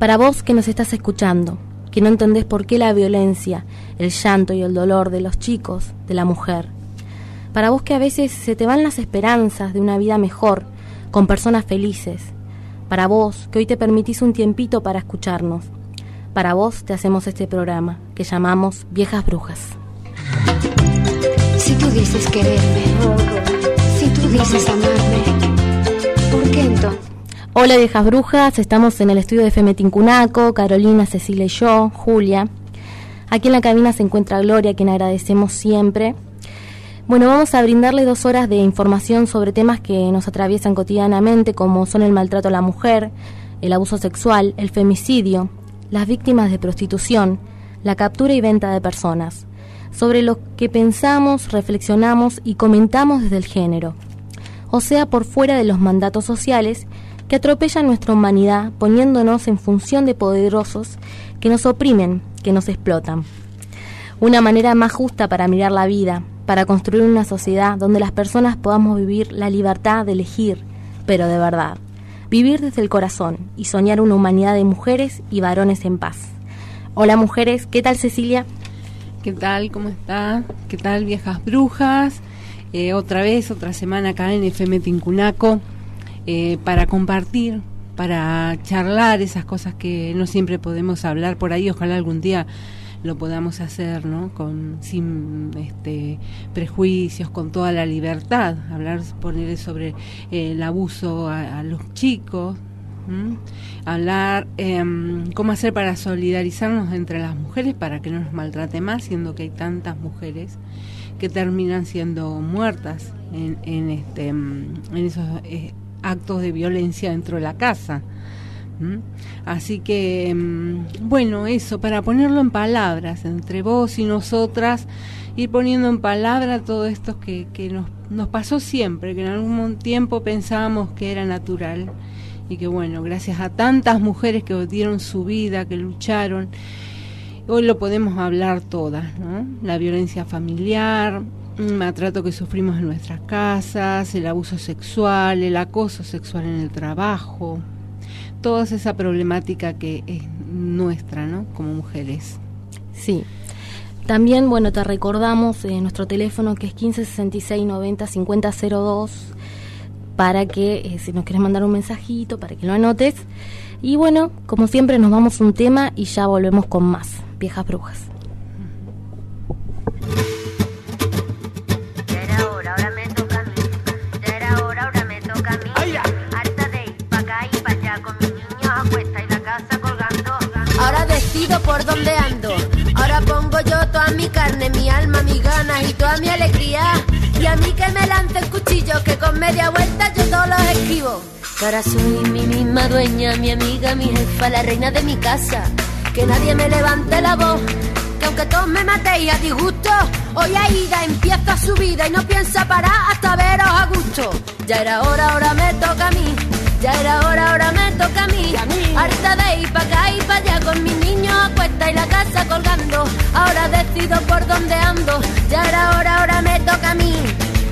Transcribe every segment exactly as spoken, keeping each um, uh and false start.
Para vos que nos estás escuchando, que no entendés por qué la violencia, el llanto y el dolor de los chicos, de la mujer. Para vos que a veces se te van las esperanzas de una vida mejor, con personas felices. Para vos que hoy te permitís un tiempito para escucharnos. Para vos te hacemos este programa, que llamamos Viejas Brujas. Si tú dices quererme, si tú dices amarme, ¿por qué entonces? Hola Viejas Brujas, estamos en el estudio de F M Tincunaco, Carolina, Cecilia y yo, Julia. Aquí en la cabina se encuentra Gloria, a quien agradecemos siempre. Bueno, vamos a brindarle dos horas de información sobre temas que nos atraviesan cotidianamente, como son el maltrato a la mujer, el abuso sexual, el femicidio, las víctimas de prostitución, la captura y venta de personas, sobre lo que pensamos, reflexionamos y comentamos desde el género, o sea, por fuera de los mandatos sociales que atropellan nuestra humanidad poniéndonos en función de poderosos que nos oprimen, que nos explotan. Una manera más justa para mirar la vida, para construir una sociedad donde las personas podamos vivir la libertad de elegir, pero de verdad, vivir desde el corazón y soñar una humanidad de mujeres y varones en paz. Hola mujeres, ¿qué tal Cecilia? ¿Qué tal? ¿Cómo está? ¿Qué tal Viejas Brujas? Eh, otra vez, otra semana acá en F M Tincunaco. Eh, para compartir, para charlar esas cosas que no siempre podemos hablar por ahí, ojalá algún día lo podamos hacer, ¿no? Con sin este prejuicios, con toda la libertad, hablar, poner sobre eh, el abuso a, a los chicos, ¿m? Hablar eh, cómo hacer para solidarizarnos entre las mujeres para que no nos maltrate más, siendo que hay tantas mujeres que terminan siendo muertas en, en este en esos eh, actos de violencia dentro de la casa. ¿Mm? Así que, bueno, eso, para ponerlo en palabras, entre vos y nosotras, ir poniendo en palabras todo esto que, que nos, nos pasó siempre, que en algún tiempo pensábamos que era natural, y que bueno, gracias a tantas mujeres que dieron su vida, que lucharon, hoy lo podemos hablar todas, ¿no? La violencia familiar, el maltrato que sufrimos en nuestras casas, el abuso sexual, el acoso sexual en el trabajo, toda esa problemática que es nuestra, ¿no? Como mujeres. Sí. También, bueno, te recordamos eh, nuestro teléfono que es quince sesenta y seis noventa cincuenta cero dos para que, eh, si nos quieres mandar un mensajito, para que lo anotes. Y bueno, como siempre nos vamos a un tema y ya volvemos con más Viejas Brujas. Ahora decido por dónde ando. Ahora pongo yo toda mi carne, mi alma, mis ganas y toda mi alegría. Y a mí que me lance el cuchillo, que con media vuelta yo todos los esquivo. Ahora soy mi misma dueña, mi amiga, mi jefa, la reina de mi casa. Que nadie me levante la voz, que aunque todos me matéis a disgusto, hoy Aida empieza su vida y no piensa parar hasta veros a gusto. Ya era hora, ahora me toca a mí. Ya era hora, ahora me toca a mí. Harta de ir pa' acá y pa' allá con mis niños a cuesta y la casa colgando. Ahora decido por dónde ando. Ya era hora, ahora me toca a mí.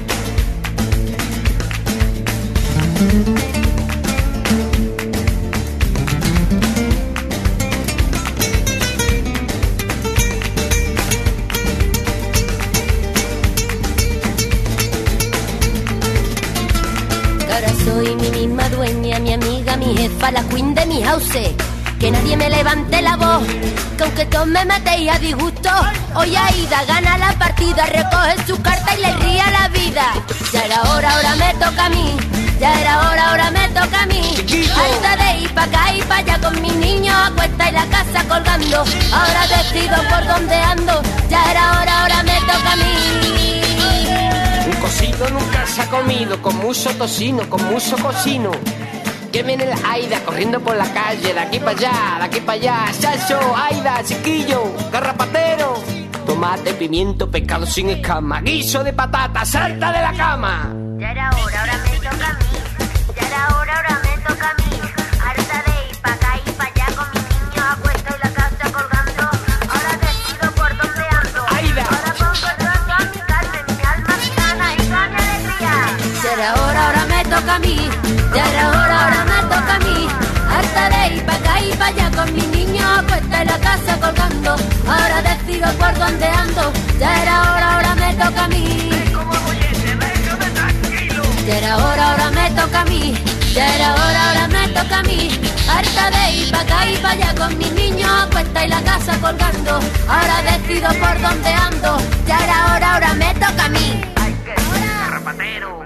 Ahora soy mi misma dueña, mi amiga, mi jefa, la queen de mi house. Que nadie me levante la voz, que aunque todos me matéis a disgusto, hoy Aida gana la partida, recoge su carta y le ría la vida. Ya era hora, ahora me toca a mí. Ya era hora, ahora me toca a mí. Harta de ir pa' acá y pa' allá con mis niños a cuesta y la casa colgando. Ahora decido por dónde ando. Ya era hora, ahora me toca a mí. Un cocido nunca se ha comido, con mucho tocino, con mucho cocino. Que viene la Aida corriendo por la calle, de aquí para allá, de aquí para allá. Chacho, Aida, chiquillo, garrapatero. Tomate, pimiento, pescado sin escama, guiso de patata, salta de la cama. Ya era hora, ahora me toca a mí. Ya era hora, ahora me toca a mí. Harta de ir pa' acá y pa' allá con mis niños a cuesta y la casa colgando. Ahora decido por dónde ando. Aida. Ahora pongo yo toda mi carne, mi alma, mi ganas y toda mi alegría. Ya era hora, ahora me toca a mí. Ya era hora, ahora me toca a mí. harta de ir pa' acá y pa' allá con mi niño a cuesta en la casa colgando. Ahora decido por dónde ando, ya era hora, ahora me toca a mí. Ya era hora, ahora me toca a mí. Ya era hora, ahora me toca a mí. Harta de ir pa' acá y pa' allá con mis niños a cuesta y la casa colgando. Ahora decido por dónde ando. Ya era hora, ahora me toca a mí. Ay, qué rapatero.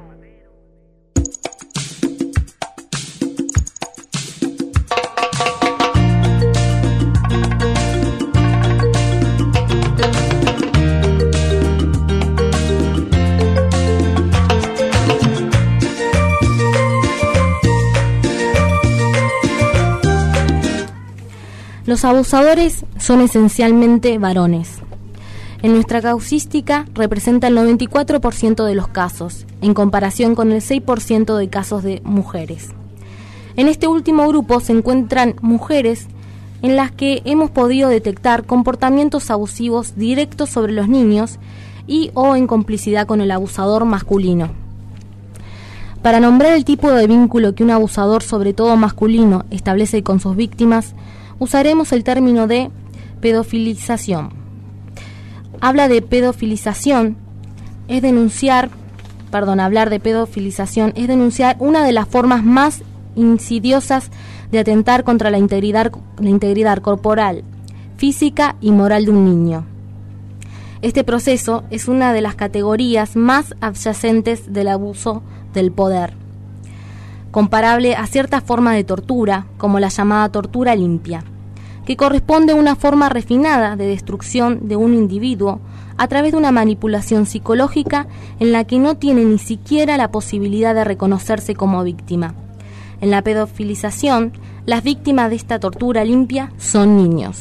Los abusadores son esencialmente varones. En nuestra causística representa el noventa y cuatro por ciento de los casos, en comparación con el seis por ciento de casos de mujeres. En este último grupo se encuentran mujeres en las que hemos podido detectar comportamientos abusivos directos sobre los niños y o en complicidad con el abusador masculino. Para nombrar el tipo de vínculo que un abusador, sobre todo masculino, establece con sus víctimas, usaremos el término de pedofilización. Habla de pedofilización, es denunciar, perdón, hablar de pedofilización es denunciar una de las formas más insidiosas de atentar contra la integridad, la integridad corporal, física y moral de un niño. Este proceso es una de las categorías más adyacentes del abuso del poder, comparable a cierta forma de tortura, como la llamada tortura limpia, que corresponde a una forma refinada de destrucción de un individuo a través de una manipulación psicológica en la que no tiene ni siquiera la posibilidad de reconocerse como víctima. En la pedofilización, las víctimas de esta tortura limpia son niños.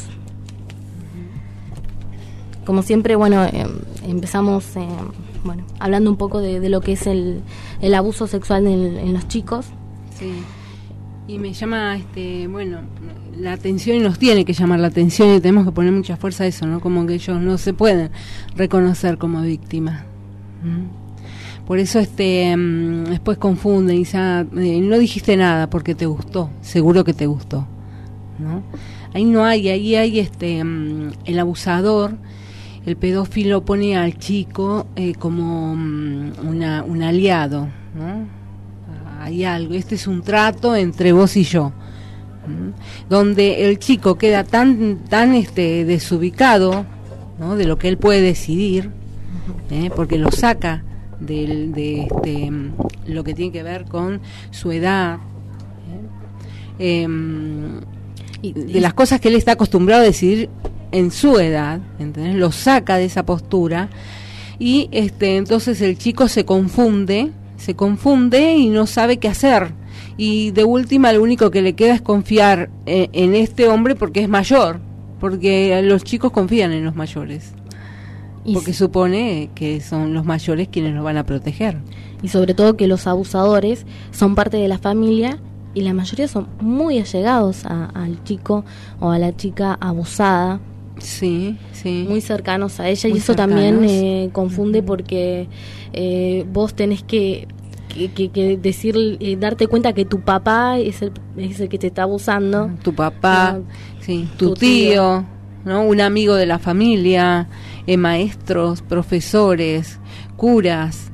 Como siempre, bueno, eh, empezamos eh, bueno, hablando un poco de, de lo que es el, el abuso sexual en, en los chicos. Sí, y me llama, este, bueno, la atención y nos tiene que llamar la atención y tenemos que poner mucha fuerza a eso, ¿no? Como que ellos no se pueden reconocer como víctimas. ¿Mm? Por eso este um, después confunden y dicen, ah, eh, no dijiste nada porque te gustó, seguro que te gustó, ¿no? Ahí no hay, ahí hay este um, el abusador, el pedófilo pone al chico eh, como um, una, un aliado, ¿no? Hay algo, este es un trato entre vos y yo, ¿m? Donde el chico queda tan tan este desubicado, ¿no? De lo que él puede decidir, ¿eh? Porque lo saca de, de este, lo que tiene que ver con su edad, ¿eh? Eh, y de las cosas que él está acostumbrado a decidir en su edad, ¿entendés? Lo saca de esa postura y este entonces el chico se confunde se confunde y no sabe qué hacer, y de última lo único que le queda es confiar en, en este hombre porque es mayor, porque los chicos confían en los mayores, porque y supone que son los mayores quienes los van a proteger, y sobre todo que los abusadores son parte de la familia y la mayoría son muy allegados a, al chico o a la chica abusada. Sí, sí. Muy cercanos a ella, muy y eso cercanos. También eh, confunde uh-huh. porque eh, vos tenés que, que, que, que decir, eh, darte cuenta que tu papá es el, es el que te está abusando. Tu papá, uh, sí, tu, tu tío, tío, ¿no? Un amigo de la familia, eh, maestros, profesores, curas,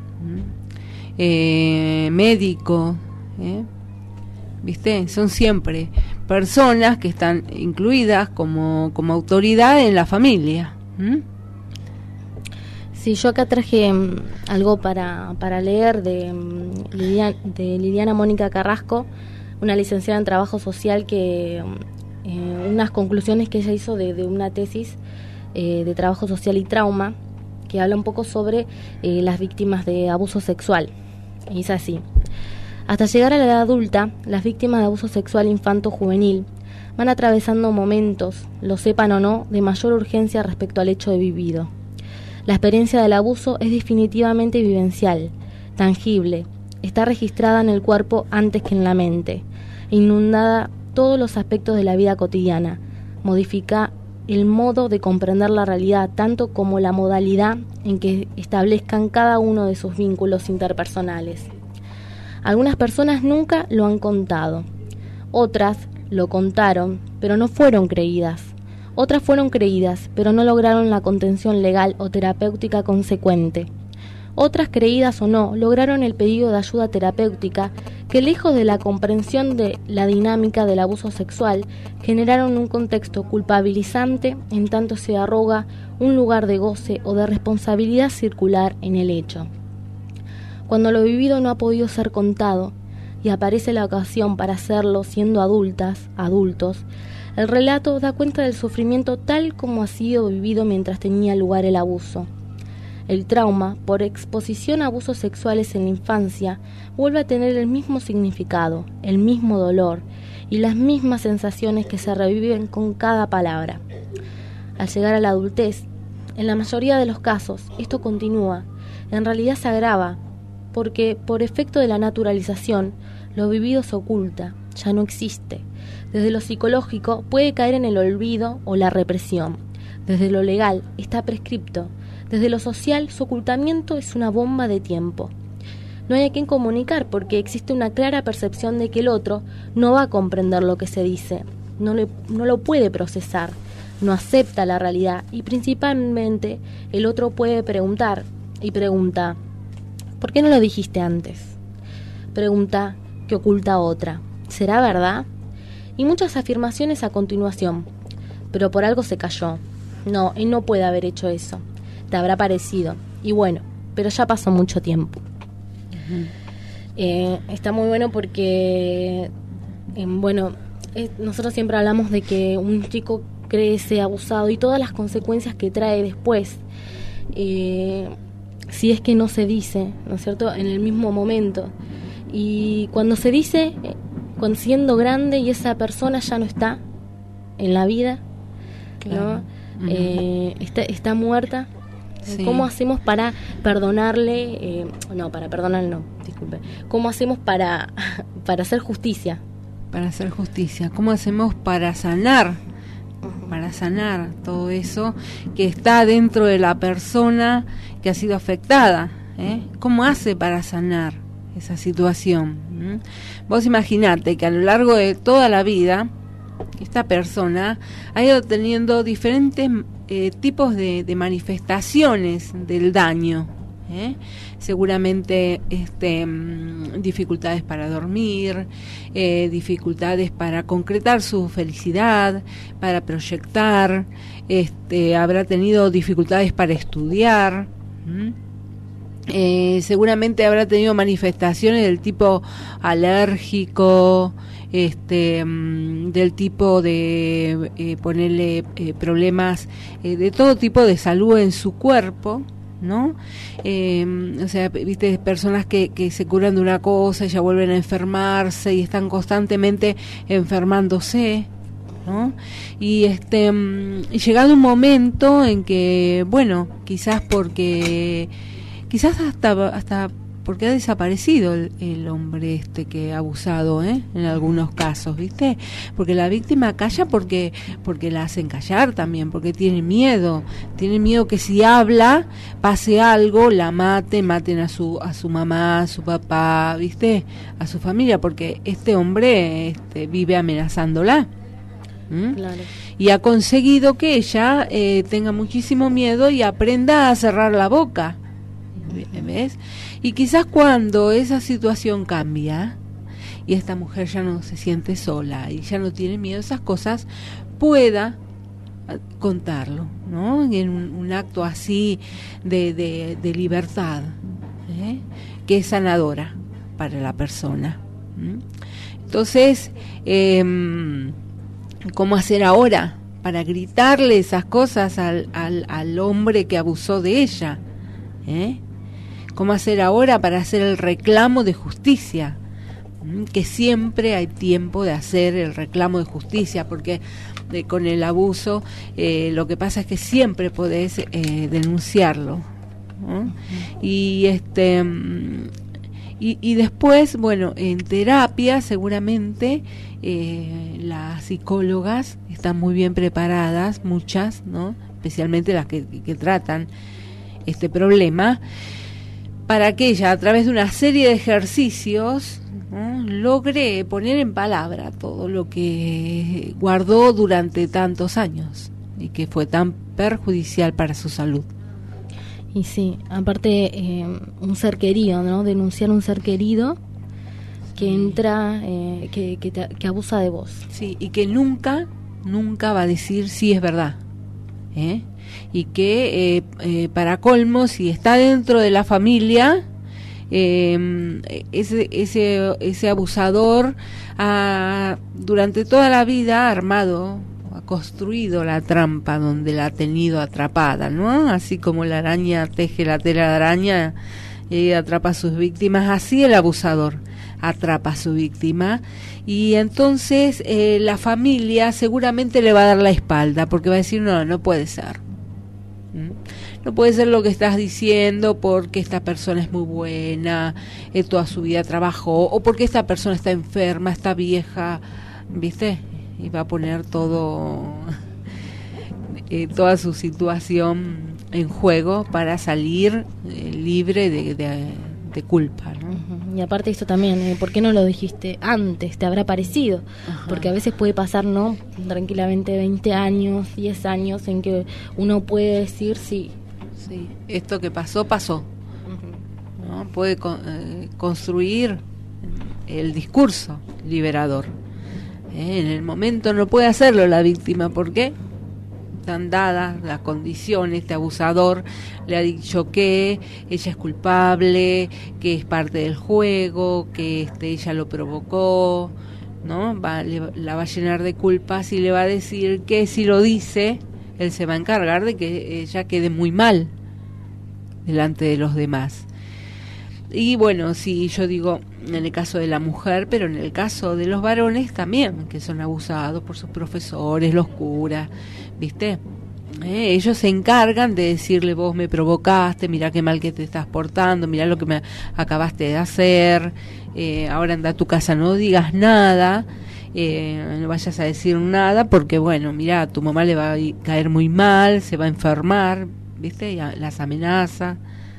eh, médico, ¿eh? ¿Viste? Son siempre personas que están incluidas como, como autoridad en la familia. ¿Mm? Sí, yo acá traje um, algo para, para leer de, um, Lidia, de Liliana Mónica Carrasco, una licenciada en Trabajo Social, que um, eh, unas conclusiones que ella hizo de, de una tesis eh, de Trabajo Social y Trauma, que habla un poco sobre eh, las víctimas de abuso sexual. Y es así. Hasta llegar a la edad adulta, las víctimas de abuso sexual infanto-juvenil van atravesando momentos, lo sepan o no, de mayor urgencia respecto al hecho de vivido. La experiencia del abuso es definitivamente vivencial, tangible, está registrada en el cuerpo antes que en la mente, inundada todos los aspectos de la vida cotidiana, modifica el modo de comprender la realidad tanto como la modalidad en que establezcan cada uno de sus vínculos interpersonales. Algunas personas nunca lo han contado, Otras lo contaron, pero no fueron creídas. Otras fueron creídas, pero no lograron la contención legal o terapéutica consecuente. Otras, creídas o no, lograron el pedido de ayuda terapéutica que, lejos de la comprensión de la dinámica del abuso sexual, generaron un contexto culpabilizante en tanto se arroga un lugar de goce o de responsabilidad circular en el hecho. Cuando lo vivido no ha podido ser contado y aparece la ocasión para hacerlo siendo adultas, adultos, el relato da cuenta del sufrimiento tal como ha sido vivido mientras tenía lugar el abuso. El trauma, por exposición a abusos sexuales en la infancia, vuelve a tener el mismo significado, el mismo dolor y las mismas sensaciones que se reviven con cada palabra. Al llegar a la adultez, en la mayoría de los casos, esto continúa, en realidad se agrava, porque por efecto de la naturalización, lo vivido se oculta, ya no existe. Desde lo psicológico puede caer en el olvido o la represión. Desde lo legal está prescripto. Desde lo social, su ocultamiento es una bomba de tiempo. No hay a quien comunicar porque existe una clara percepción de que el otro no va a comprender lo que se dice, no, le, no lo puede procesar, no acepta la realidad y principalmente el otro puede preguntar y pregunta, ¿por qué no lo dijiste antes? Pregunta que oculta otra, ¿será verdad? Y muchas afirmaciones a continuación, pero por algo se cayó. No, él no puede haber hecho eso. Te habrá parecido. Y bueno, pero ya pasó mucho tiempo. Uh-huh. Eh, está muy bueno porque, eh, bueno, eh, nosotros siempre hablamos de que un chico crece abusado y todas las consecuencias que trae después, eh, si es que no se dice, ¿no es cierto?, en el mismo momento. Y cuando se dice, eh, cuando siendo grande y esa persona ya no está en la vida, claro. ¿no? Uh-huh. eh, está, está muerta. Sí. ¿Cómo hacemos para perdonarle? Eh, no, para perdonarle no, disculpe. ¿Cómo hacemos para, para hacer justicia? Para hacer justicia. ¿Cómo hacemos para sanar? Uh-huh. Para sanar todo eso que está dentro de la persona que ha sido afectada. ¿eh? ¿Cómo hace para sanar esa situación? ¿Mm? Vos imaginate que a lo largo de toda la vida esta persona ha ido teniendo diferentes eh, tipos de, de manifestaciones del daño. ¿eh? Seguramente este, mm, dificultades para dormir, eh, dificultades para concretar su felicidad, para proyectar, este, habrá tenido dificultades para estudiar. ¿Mm? Eh, seguramente habrá tenido manifestaciones del tipo alérgico, este um, del tipo de eh, ponerle eh, problemas eh, de todo tipo de salud en su cuerpo, ¿no? Eh, o sea, viste, personas que, que se curan de una cosa y ya vuelven a enfermarse y están constantemente enfermándose, ¿no? Y este um, y llegado un momento en que, bueno, quizás porque quizás hasta hasta porque ha desaparecido el, el hombre este que ha abusado, ¿eh? En algunos casos, ¿viste? Porque la víctima calla porque porque la hacen callar también, porque tiene miedo, tiene miedo que si habla pase algo, la mate, maten a su a su mamá, a su papá, ¿viste? A su familia, porque este hombre este, vive amenazándola. ¿Mm? Claro. Y ha conseguido que ella eh, tenga muchísimo miedo y aprenda a cerrar la boca. ¿Ves? Y quizás cuando esa situación cambia y esta mujer ya no se siente sola y ya no tiene miedo a esas cosas, pueda contarlo, ¿no? En un, un acto así de, de, de libertad, ¿eh? Que es sanadora para la persona. ¿Mm? Entonces, eh, ¿cómo hacer ahora para gritarle esas cosas al, al, al hombre que abusó de ella? ¿Eh? ¿Cómo hacer ahora para hacer el reclamo de justicia? Que siempre hay tiempo de hacer el reclamo de justicia, porque eh, con el abuso eh, lo que pasa es que siempre podés eh, denunciarlo, ¿no? Uh-huh. Y este y, y después, bueno, en terapia seguramente eh, las psicólogas están muy bien preparadas, muchas, ¿no? Especialmente las que, que tratan este problema, para que ella, a través de una serie de ejercicios ¿no? Logre poner en palabra todo lo que guardó durante tantos años y que fue tan perjudicial para su salud. Y sí, aparte eh, un ser querido, ¿no? Denunciar un ser querido que entra, eh, que, que, te, que abusa de vos. Sí, y que nunca, nunca va a decir si es verdad. ¿eh? Y que eh, eh, para colmo, si está dentro de la familia, eh, ese, ese, ese abusador ha, durante toda la vida ha armado, ha construido la trampa donde la ha tenido atrapada, ¿no? Así como la araña teje la tela de araña y atrapa a sus víctimas, así el abusador atrapa a su víctima, y entonces eh, la familia seguramente le va a dar la espalda porque va a decir no, no puede ser, ¿Mm? no puede ser lo que estás diciendo porque esta persona es muy buena, eh, toda su vida trabajó, o porque esta persona está enferma, está vieja, ¿viste? Y va a poner todo eh, toda su situación en juego para salir eh, libre de, de, de culpa, ¿no? Uh-huh. Y aparte esto también, eh, ¿por qué no lo dijiste antes? ¿Te habrá parecido? Ajá. Porque a veces puede pasar, ¿no? Tranquilamente veinte años, diez años en que uno puede decir sí. Sí, esto que pasó, pasó. Uh-huh. ¿No? Puede con, eh, construir el discurso liberador. Eh, en el momento no puede hacerlo la víctima, ¿por qué? Están dadas las condiciones, este abusador le ha dicho que ella es culpable, que es parte del juego, que este, ella lo provocó, ¿no? Va, le, la va a llenar de culpas y le va a decir que si lo dice, él se va a encargar de que ella quede muy mal delante de los demás. Y bueno, sí, yo digo en el caso de la mujer, pero en el caso de los varones también, que son abusados por sus profesores, los curas, ¿viste? Eh, ellos se encargan de decirle, vos me provocaste, mirá qué mal que te estás portando, mirá lo que me acabaste de hacer, eh, ahora anda a tu casa, no digas nada, eh, no vayas a decir nada, porque bueno, mirá, a tu mamá le va a caer muy mal, se va a enfermar, ¿viste? Y las amenaza.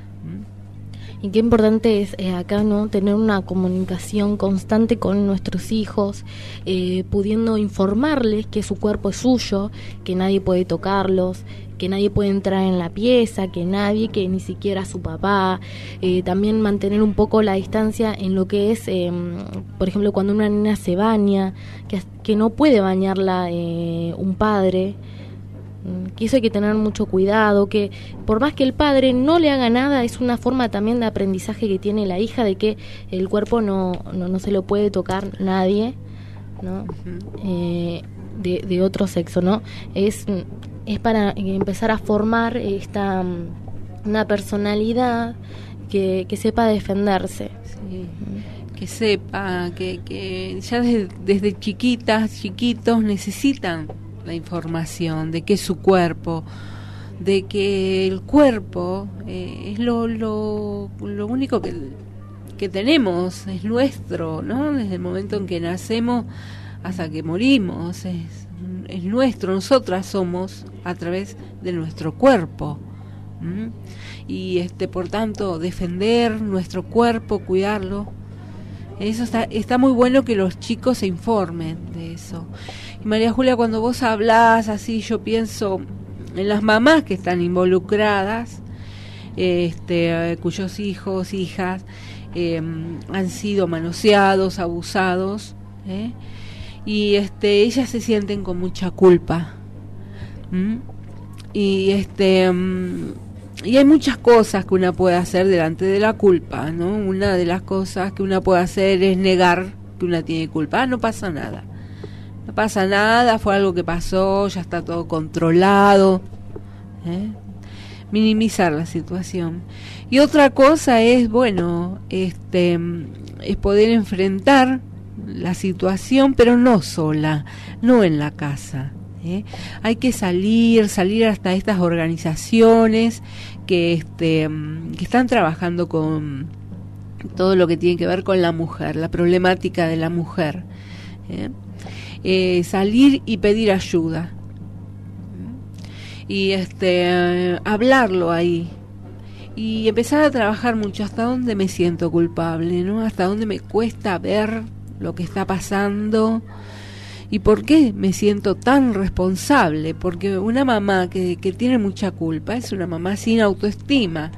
Y qué importante es eh, acá, ¿no? Tener una comunicación constante con nuestros hijos, eh, pudiendo informarles que su cuerpo es suyo, que nadie puede tocarlos, que nadie puede entrar en la pieza, que nadie, que ni siquiera su papá. Eh, también mantener un poco la distancia en lo que es, eh, por ejemplo, cuando una nena se baña, que, que no puede bañarla eh, un padre. Que eso hay que tener mucho cuidado, que por más que el padre no le haga nada, es una forma también de aprendizaje que tiene la hija de que el cuerpo no, no, no se lo puede tocar nadie, ¿no? Uh-huh. eh, de, de otro sexo, ¿no? Es, es para empezar a formar esta una personalidad que, que sepa defenderse. Sí. Uh-huh. Que sepa, que, que ya desde, desde chiquitas, chiquitos necesitan la información de que es su cuerpo, de que el cuerpo eh, es lo, lo, lo único que, que tenemos, es nuestro, ¿no? Desde el momento en que nacemos hasta que morimos, es, es nuestro, nosotras somos a través de nuestro cuerpo. ¿Mm? Y este, por tanto, defender nuestro cuerpo, cuidarlo, eso está, está muy bueno que los chicos se informen de eso. Y María Julia, cuando vos hablás así, yo pienso en las mamás que están involucradas, este, cuyos hijos, hijas eh, han sido manoseados, abusados, ¿eh? y este, ellas se sienten con mucha culpa. ¿Mm? Y este um, y hay muchas cosas que una puede hacer delante de la culpa, ¿no? Una de las cosas que una puede hacer es negar que una tiene culpa. Ah, no pasa nada. No pasa nada, fue algo que pasó, ya está todo controlado. ¿Eh? Minimizar la situación. Y otra cosa es, bueno, este es poder enfrentar la situación, pero no sola, no en la casa. ¿Eh? Hay que salir, salir hasta estas organizaciones que, este, que están trabajando con todo lo que tiene que ver con la mujer, la problemática de la mujer. ¿Eh? Eh, salir y pedir ayuda. ¿Eh? Y este, hablarlo ahí. y empezar a trabajar mucho hasta dónde me siento culpable, ¿no? Hasta dónde me cuesta ver lo que está pasando y por qué me siento tan responsable, porque una mamá que, que tiene mucha culpa es una mamá sin autoestima.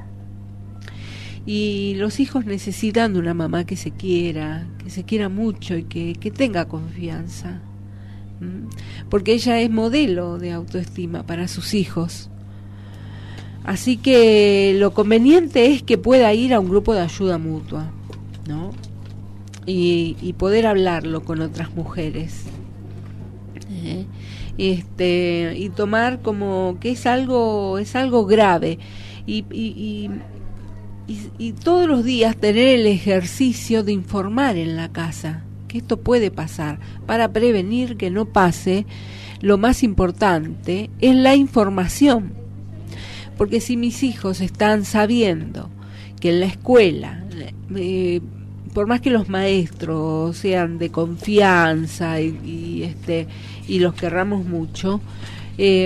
Y los hijos necesitan de una mamá que se quiera, que se quiera mucho y que, que tenga confianza. ¿Mm? Porque ella es modelo de autoestima para sus hijos. Así que lo conveniente es que pueda ir a un grupo de ayuda mutua, ¿no? Y, y poder hablarlo con otras mujeres. ¿Eh? Este, y tomar como que es algo, es algo grave. Y, y, y Y, y todos los días tener el ejercicio de informar en la casa que esto puede pasar, para prevenir que no pase. Lo más importante es la información, porque si mis hijos están sabiendo que en la escuela, eh, por más que los maestros sean de confianza y, y este y los querramos mucho, eh,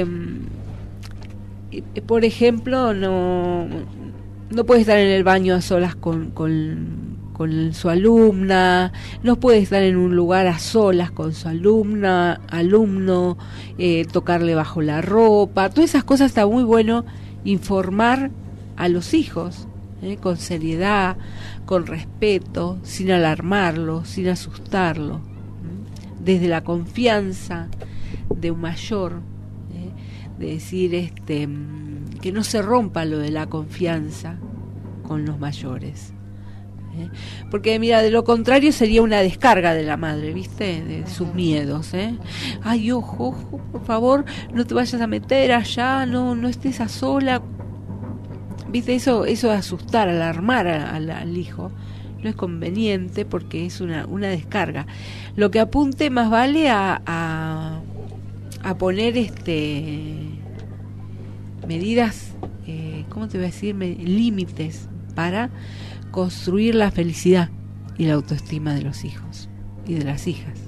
por ejemplo, no no puede estar en el baño a solas con, con, con su alumna, no puede estar en un lugar a solas con su alumna, alumno, eh, tocarle bajo la ropa. Todas esas cosas está muy bueno informar a los hijos, eh, con seriedad, con respeto, sin alarmarlo, sin asustarlo, ¿eh? Desde la confianza de un mayor, eh, de decir este que no se rompa lo de la confianza con los mayores, ¿eh? Porque mira, de lo contrario sería una descarga de la madre, ¿viste? De sus miedos, ¿eh? Ay, ojo, ojo, por favor, no te vayas a meter allá, no no estés a sola, ¿viste? Eso eso de asustar, alarmar a, a, al hijo no es conveniente, porque es una, una descarga. Lo que apunte más vale a, a, a poner este medidas, eh, ¿cómo te voy a decir? Límites para construir la felicidad y la autoestima de los hijos y de las hijas.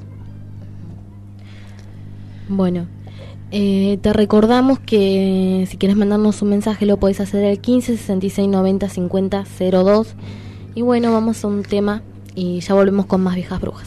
Bueno, eh, te recordamos que si quieres mandarnos un mensaje lo podés hacer al quince sesenta y seis noventa cincuenta cero dos. Y bueno, vamos a un tema y ya volvemos con más Viejas Brujas.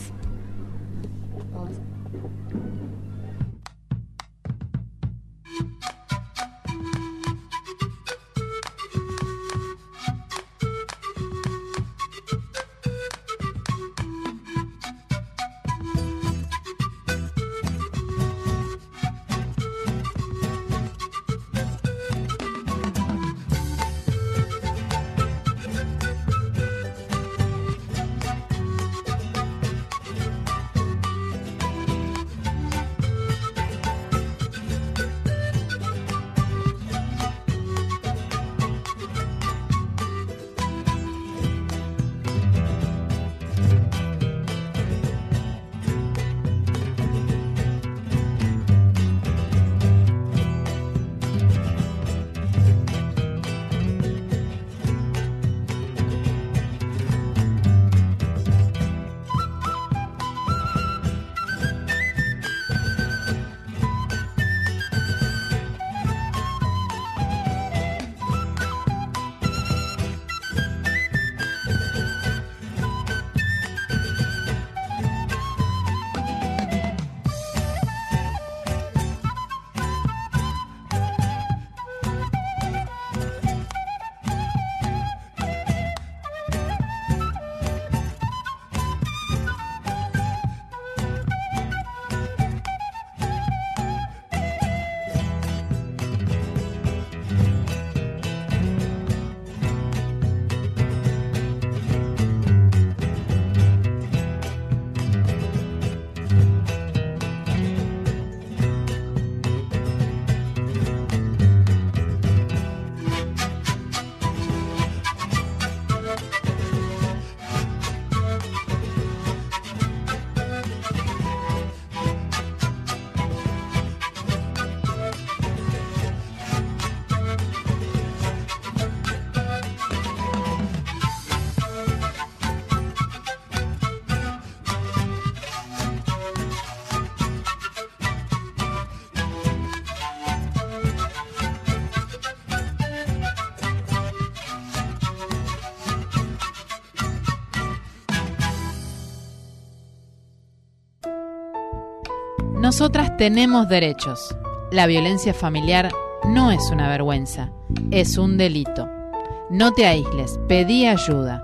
Nosotras tenemos derechos. La violencia familiar no es una vergüenza, es un delito. No te aísles, pedí ayuda.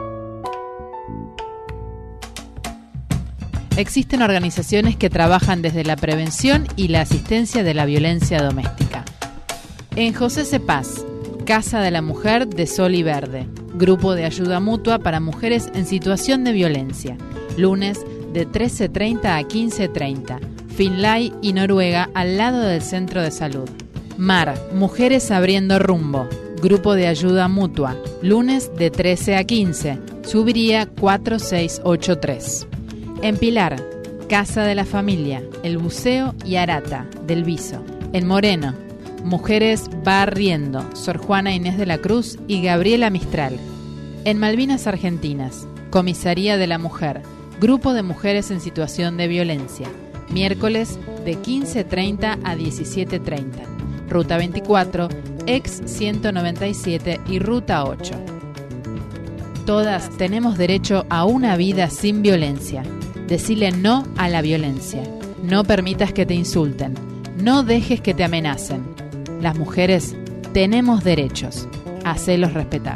Existen organizaciones que trabajan desde la prevención y la asistencia de la violencia doméstica. En José Cepaz, Casa de la Mujer de Sol y Verde, grupo de ayuda mutua para mujeres en situación de violencia, lunes de trece treinta a quince treinta, Finlay y Noruega, al lado del centro de salud. Mar, Mujeres Abriendo Rumbo, grupo de ayuda mutua, lunes de trece a quince, Subiría cuatro seis ocho tres. En Pilar, Casa de la Familia, El Buceo y Arata, del Viso. En Moreno, Mujeres Barriendo, Sor Juana Inés de la Cruz y Gabriela Mistral. En Malvinas Argentinas, Comisaría de la Mujer, grupo de mujeres en situación de violencia, miércoles de quince treinta a diecisiete treinta. Ruta veinticuatro, ex ciento noventa y siete y Ruta ocho. Todas tenemos derecho a una vida sin violencia. Decile no a la violencia. No permitas que te insulten. No dejes que te amenacen. Las mujeres tenemos derechos. Hacelos respetar.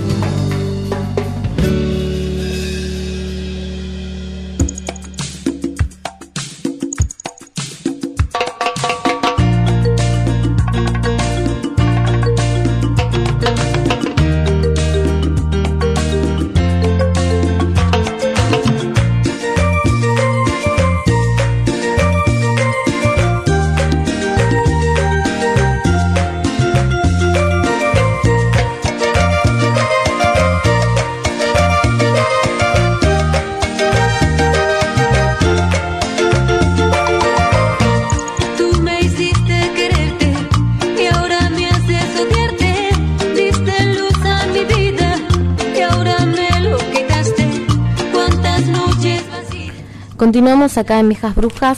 Continuamos acá en Viejas Brujas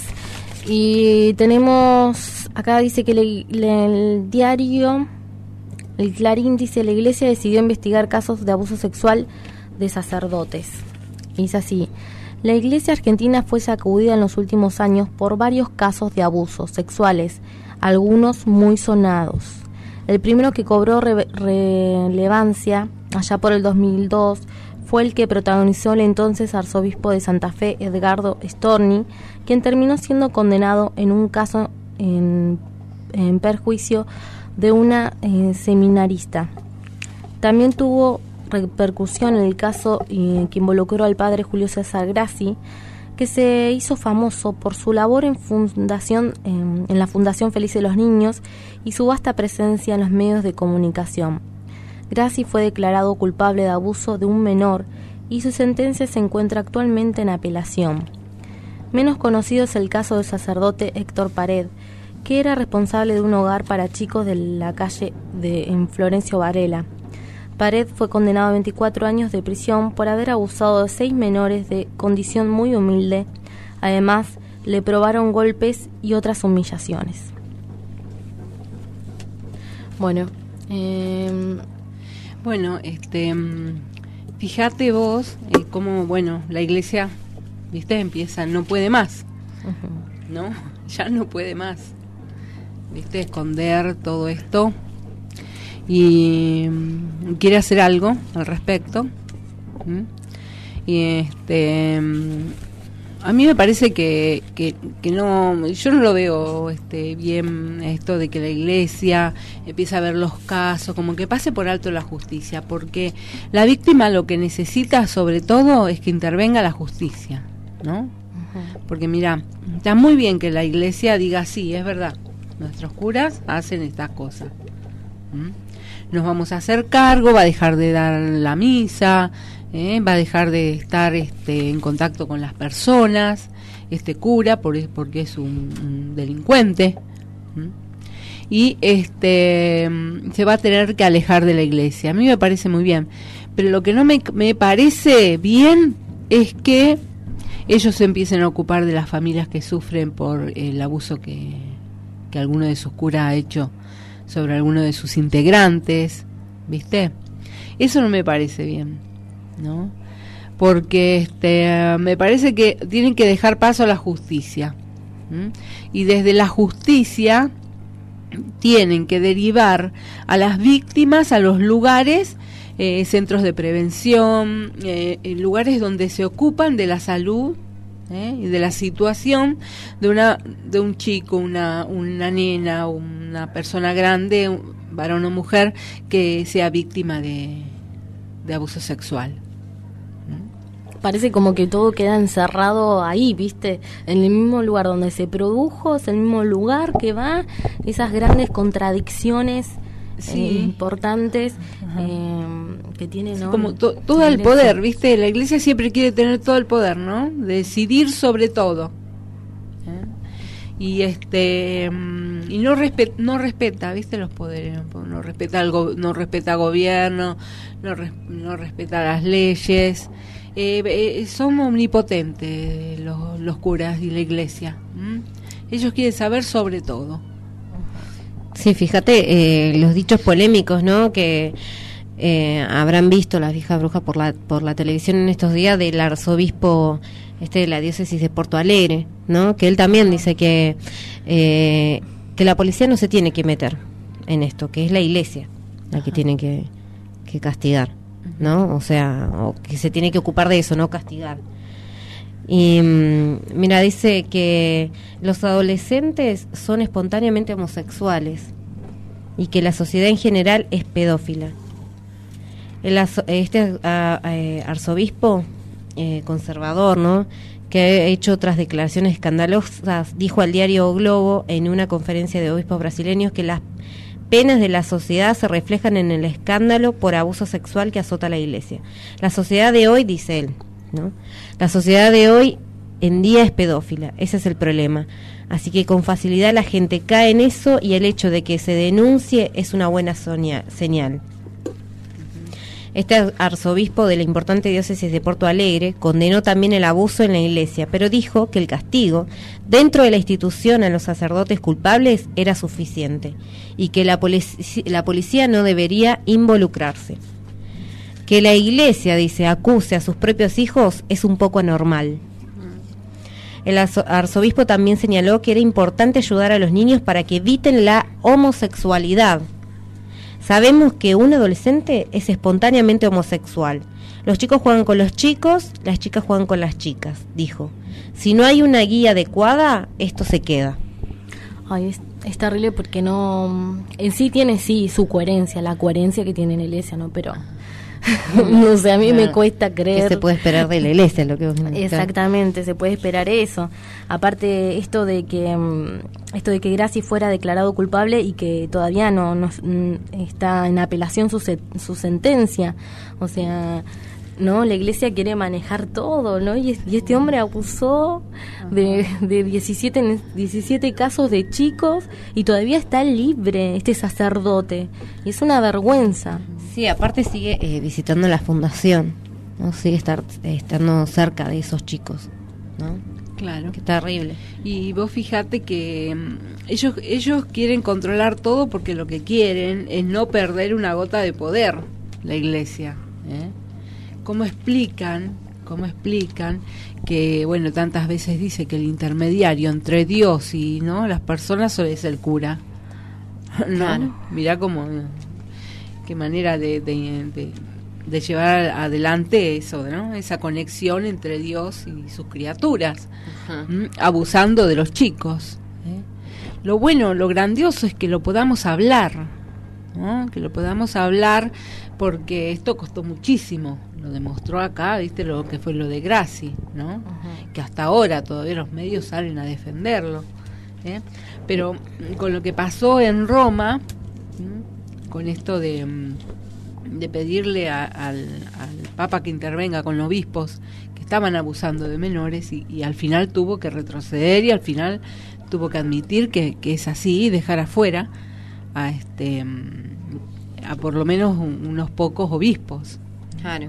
y tenemos, acá dice que le, le, el diario, el Clarín dice, la Iglesia decidió investigar casos de abuso sexual de sacerdotes. Y dice así, la Iglesia argentina fue sacudida en los últimos años por varios casos de abusos sexuales, algunos muy sonados. El primero que cobró re, relevancia allá por el dos mil dos fue el que protagonizó el entonces arzobispo de Santa Fe, Edgardo Storni, quien terminó siendo condenado en un caso en, en perjuicio de una eh, seminarista. También tuvo repercusión en el caso eh, que involucró al padre Julio César Grassi, que se hizo famoso por su labor en, fundación, eh, en la Fundación Feliz de los Niños y su vasta presencia en los medios de comunicación. Grassi fue declarado culpable de abuso de un menor y su sentencia se encuentra actualmente en apelación. Menos conocido es el caso del sacerdote Héctor Pared, que era responsable de un hogar para chicos de la calle de, en Florencio Varela. Pared fue condenado a veinticuatro años de prisión por haber abusado de seis menores de condición muy humilde. Además, le probaron golpes y otras humillaciones. Bueno, eh... Bueno, este, fíjate vos eh, cómo, bueno, la Iglesia, viste, empieza, no puede más, uh-huh. ¿no? Ya no puede más, viste, esconder todo esto y um, quiere hacer algo al respecto. ¿Mm? Y este, a mí me parece que, que, que no, yo no lo veo este, bien esto de que la Iglesia empieza a ver los casos, como que pase por alto la justicia, porque la víctima lo que necesita sobre todo es que intervenga la justicia, ¿no? Uh-huh. Porque mira, está muy bien que la Iglesia diga sí, es verdad, nuestros curas hacen estas cosas. ¿Mm? Nos vamos a hacer cargo, va a dejar de dar la misa, ¿eh? va a dejar de estar este, en contacto con las personas, este cura, por, porque es un, un delincuente. ¿Mm? Y este se va a tener que alejar de la Iglesia. A mí me parece muy bien, pero lo que no me, me parece bien es que ellos se empiecen a ocupar de las familias que sufren por el abuso que, que alguno de sus curas ha hecho sobre alguno de sus integrantes, ¿viste? Eso no me parece bien, ¿no? Porque este me parece que tienen que dejar paso a la justicia. ¿Mm? Y desde la justicia tienen que derivar a las víctimas a los lugares, eh, centros de prevención, eh, lugares donde se ocupan de la salud, ¿eh? y de la situación de una de un chico, una una nena, una persona grande, un varón o mujer que sea víctima de, de abuso sexual. Parece como que todo queda encerrado ahí, ¿viste? En el mismo lugar donde se produjo, es el mismo lugar que va, esas grandes contradicciones sí. eh, importantes eh, que tiene, ¿no? Como to, todo el poder, ¿viste? La iglesia siempre quiere tener todo el poder, ¿no? Decidir sobre todo. ¿Eh? Y este y no respeta, no respeta, ¿viste? Los poderes, no respeta el go, no respeta al gobierno, no, res, no respeta las leyes. Eh, eh, son omnipotentes los, los curas y la iglesia. ¿Mm? Ellos quieren saber sobre todo. Sí, fíjate, eh, los dichos polémicos, ¿no? Que eh, habrán visto las viejas brujas por la por la televisión en estos días del arzobispo este de la diócesis de Porto Alegre, ¿no? Que él también dice que eh, que la policía no se tiene que meter en esto, que es la iglesia la que tiene que, que castigar, ¿no? O sea, o que se tiene que ocupar de eso, no castigar. Y mira, dice que los adolescentes son espontáneamente homosexuales y que la sociedad en general es pedófila. El este a, a, arzobispo eh, conservador, ¿no?, que ha hecho otras declaraciones escandalosas, dijo al diario O Globo en una conferencia de obispos brasileños que las penas de la sociedad se reflejan en el escándalo por abuso sexual que azota a la iglesia. La sociedad de hoy, dice él, ¿no? La sociedad de hoy en día es pedófila, ese es el problema. Así que con facilidad la gente cae en eso y el hecho de que se denuncie es una buena soña, señal. Este arzobispo de la importante diócesis de Porto Alegre condenó también el abuso en la iglesia, pero dijo que el castigo dentro de la institución a los sacerdotes culpables era suficiente y que la, polic- la policía no debería involucrarse. Que la iglesia, dice, acuse a sus propios hijos es un poco anormal. El arzobispo también señaló que era importante ayudar a los niños para que eviten la homosexualidad. Sabemos que un adolescente es espontáneamente homosexual. Los chicos juegan con los chicos, las chicas juegan con las chicas, dijo. Si no hay una guía adecuada, esto se queda. Ay, es, es terrible porque no... En sí tiene, sí, su coherencia, la coherencia que tiene la iglesia, ¿no? Pero... no sé, a mí Claro. me cuesta creer. ¿Qué se puede esperar de la iglesia? Lo que vos Exactamente, se puede esperar eso. Aparte, esto de que esto de que Graci fuera declarado culpable y que todavía no, no está en apelación su, se, su sentencia. O sea, no, la iglesia quiere manejar todo, ¿no? Y, y este hombre abusó de, de diecisiete, diecisiete casos de chicos y todavía está libre este sacerdote. Y es una vergüenza. Sí, aparte sigue eh, visitando la fundación, ¿no? Sigue estar eh, estando cerca de esos chicos, ¿no? Claro. Qué terrible. Y vos fíjate que um, ellos ellos quieren controlar todo porque lo que quieren es no perder una gota de poder, la iglesia, ¿eh? ¿Cómo explican, cómo explican que, bueno, tantas veces dice que el intermediario entre Dios y, ¿no?, las personas es el cura? No, Claro. mirá cómo... qué manera de, de, de, de llevar adelante eso, ¿no? Esa conexión entre Dios y sus criaturas, ¿m? Abusando de los chicos, ¿eh? Lo bueno, lo grandioso es que lo podamos hablar, ¿no? Que lo podamos hablar porque esto costó muchísimo, lo demostró acá, viste lo que fue lo de Graci, ¿no? Uh-huh. Que hasta ahora todavía los medios salen a defenderlo, ¿eh? Pero con lo que pasó en Roma, ¿m? Con esto de, de pedirle a, al, al Papa que intervenga con los obispos que estaban abusando de menores y, y al final tuvo que retroceder y al final tuvo que admitir que, que es así y dejar afuera a este a por lo menos un, unos pocos obispos. Claro.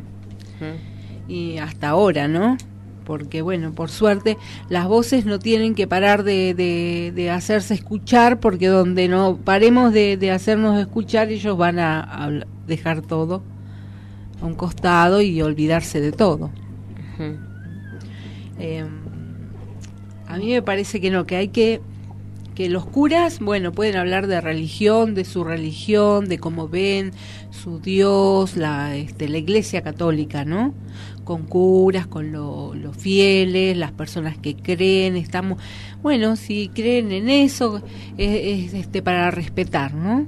Y hasta ahora, ¿no? Porque, bueno, por suerte, las voces no tienen que parar de, de, de hacerse escuchar, porque donde no paremos de, de hacernos escuchar, ellos van a, a dejar todo a un costado y olvidarse de todo. Uh-huh. Eh, A mí me parece que no, que hay que que los curas, bueno, pueden hablar de religión, de su religión, de cómo ven su Dios, la este, la Iglesia Católica, ¿no? Con curas, con lo, los fieles, las personas que creen, estamos, bueno, si creen en eso, es, es este para respetar, ¿no?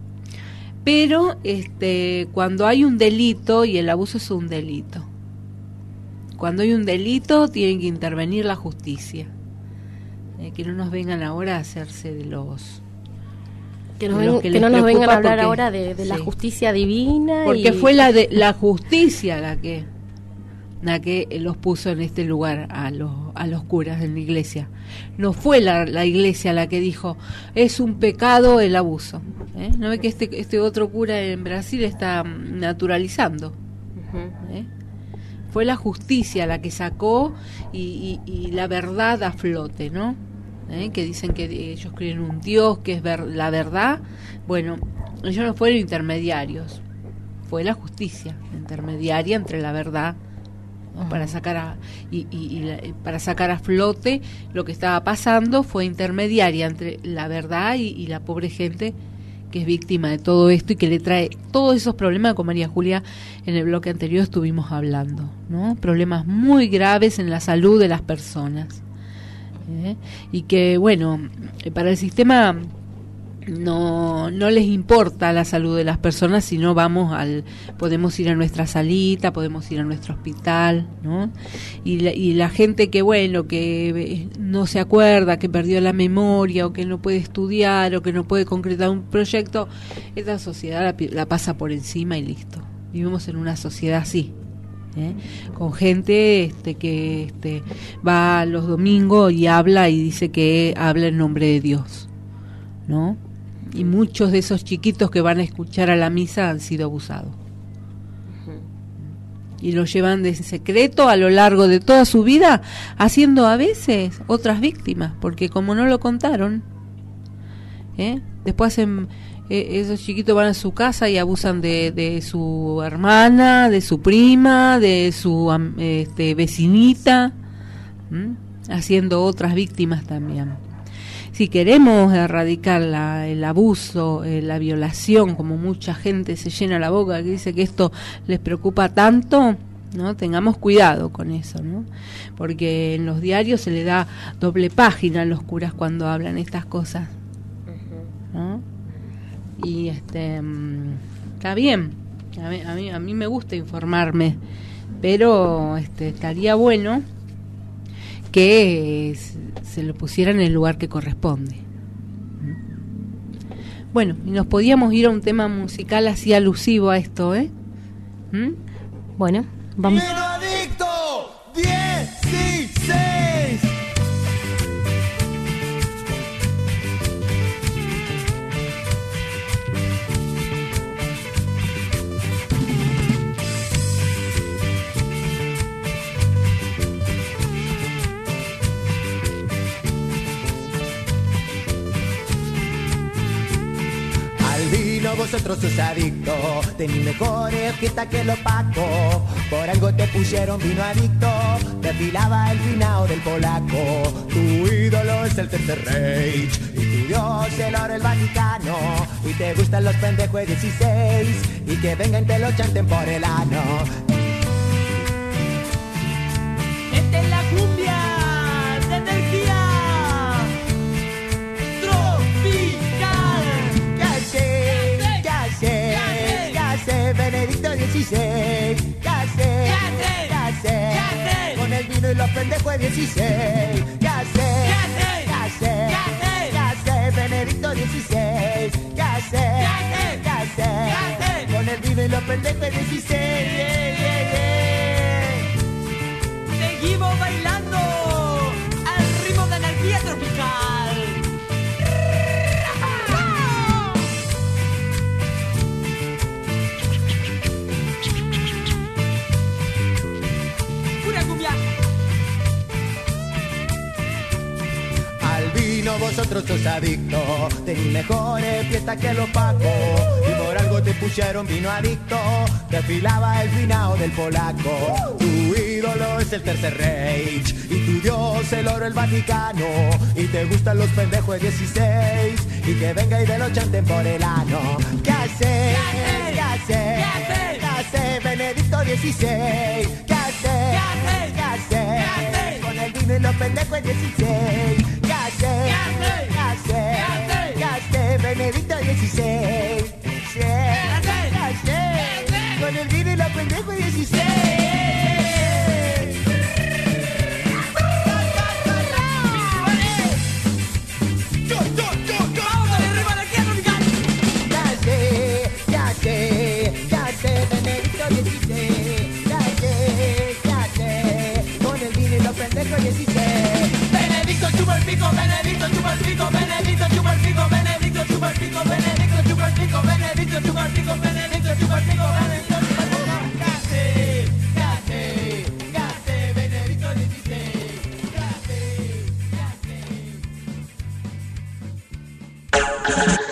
Pero este cuando hay un delito, y el abuso es un delito, cuando hay un delito tiene que intervenir la justicia. Que no nos vengan ahora a hacerse de los que, nos ven, que, que no nos vengan a hablar porque, ahora de, de la sí. justicia divina, porque y... fue la de la justicia la que la que los puso en este lugar a los a los curas en la iglesia. No fue la, la iglesia la que dijo es un pecado el abuso, ¿eh? No ve que este este otro cura en Brasil está naturalizando, uh-huh. ¿eh? Fue la justicia la que sacó y, y, y la verdad a flote, ¿no? ¿Eh? Que dicen que ellos creen un Dios, que es ver, la verdad. Bueno, ellos no fueron intermediarios, fue la justicia intermediaria entre la verdad, ¿no? para sacar a y, y, y la, para sacar a flote lo que estaba pasando, fue intermediaria entre la verdad y, y la pobre gente que es víctima de todo esto y que le trae todos esos problemas, con María Julia en el bloque anterior estuvimos hablando, ¿no? Problemas muy graves en la salud de las personas, ¿eh? Y que, bueno, para el sistema no no les importa la salud de las personas, sino vamos al podemos ir a nuestra salita, podemos ir a nuestro hospital, ¿no? Y la, y la gente que, bueno, que no se acuerda, que perdió la memoria, o que no puede estudiar, o que no puede concretar un proyecto, esta sociedad la, la pasa por encima y listo. Vivimos en una sociedad así, ¿eh? Con gente este que este va los domingos y habla y dice que habla en nombre de Dios, ¿no? Y muchos de esos chiquitos que van a escuchar a la misa han sido abusados. Uh-huh. Y los llevan de secreto a lo largo de toda su vida, haciendo a veces otras víctimas, porque como no lo contaron, ¿eh? después hacen, eh, esos chiquitos van a su casa y abusan de, de su hermana, de su prima, de su este, vecinita, ¿m? haciendo otras víctimas también. Si queremos erradicar la, el abuso, eh, la violación, como mucha gente se llena la boca que dice que esto les preocupa tanto, ¿no? Tengamos cuidado con eso, ¿no? Porque en los diarios se le da doble página a los curas cuando hablan estas cosas, ¿no? Y este está bien, a mí, a mí, a mí me gusta informarme, pero este estaría bueno que se lo pusiera en el lugar que corresponde. Bueno, y nos podíamos ir a un tema musical así alusivo a esto, ¿eh? ¿Mm? Bueno, vamos. Adicto dieciséis. Vosotros sos adictos, tenés mejores fiestas que los pacos. Por algo te pusieron vino adicto, desfilaba el finao del polaco. Tu ídolo es el Tercer Reich y tu Dios el oro el Vaticano. Y te gustan los pendejos de dieciséis y que vengan y te lo chanten por el ano. Esta es la cumbia de energía tropical. Benedicto dieciséis, ¿qué hace? ¿Qué hace? Con el vino y los pendejos de dieciséis, ¿qué hace? ¿Qué hace? ¿Qué hace? Benedicto dieciséis, ¿qué hace? ¿Qué hace? Con el vino y los pendejos de dieciséis. Seguimos bailando al ritmo de energía tropical. Vosotros sos adictos, tenéis mejores fiestas que los pacos. Y por algo te pusieron vino adicto, desfilaba el finao del polaco. Tu ídolo solo es el tercer Reich y tu Dios el oro el Vaticano y te gustan los pendejos de dieciséis y que venga y te lo chanten por el ano. ¿Qué hace? ¿Qué hace? ¿Qué hace? Benedicto dieciséis. ¿Qué hace? ¿Qué hace? Con el vino y los pendejos de dieciséis. ¿Qué hace? ¿Qué hace? ¿Qué hace? Benedicto dieciséis. ¿Qué hace? Con el vino y los pendejos de dieciséis. Benedicto chupa el pico, Benedicto chupa el pico, Benedicto chupa el pico, Benedicto chupa el pico, Benedicto chupa el pico, Benedicto chupa el pico, Benedicto chupa el pico, Benedicto chupa el pico. Cate, cate, cate, Benedicto dieciséis. Cate, cate.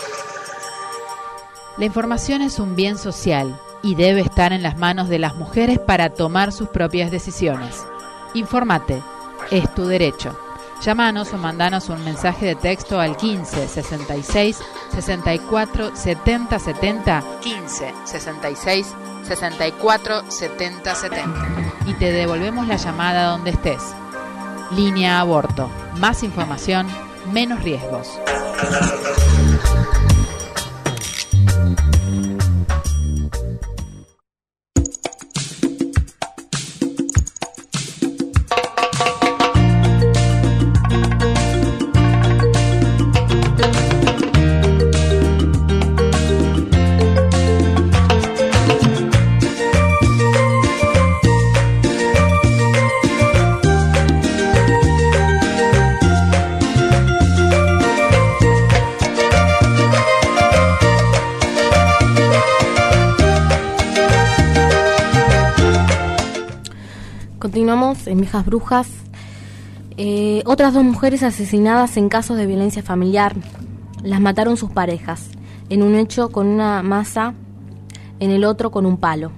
La información es un bien social y debe estar en las manos de las mujeres para tomar sus propias decisiones. Infórmate, es tu derecho. Llámanos o mandanos un mensaje de texto al quince sesenta y seis sesenta y cuatro setenta setenta, quince sesenta y seis sesenta y cuatro setenta setenta y te devolvemos la llamada donde estés. Línea Aborto. Más información, menos riesgos. Continuamos en Viejas Brujas. Eh, otras dos mujeres asesinadas en casos de violencia familiar. Las mataron sus parejas, en un hecho con una masa, en el otro con un palo.